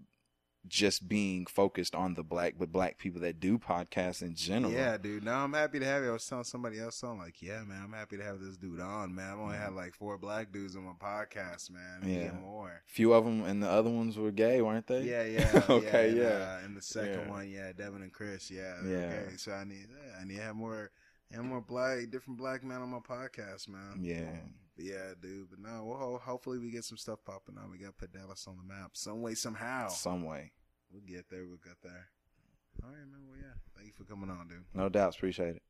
just being focused on the black, but black people that do podcasts in general. Yeah, dude. No, I'm happy to have you. I was telling somebody else, I'm like, yeah, man, I'm happy to have this dude on, man. I've only had like 4 black dudes on my podcast, man. Get more. Few of them, and the other ones were gay, weren't they? Yeah. Okay, and the second one, Devin and Chris, okay. So I need to have more different black men on my podcast, man. Yeah. Yeah, dude. But no, well, hopefully we get some stuff popping up. We got to put Dallas on the map some way, somehow. Some way. We'll get there. All right, man. Well, yeah. Thank you for coming on, dude. No doubts. Appreciate it.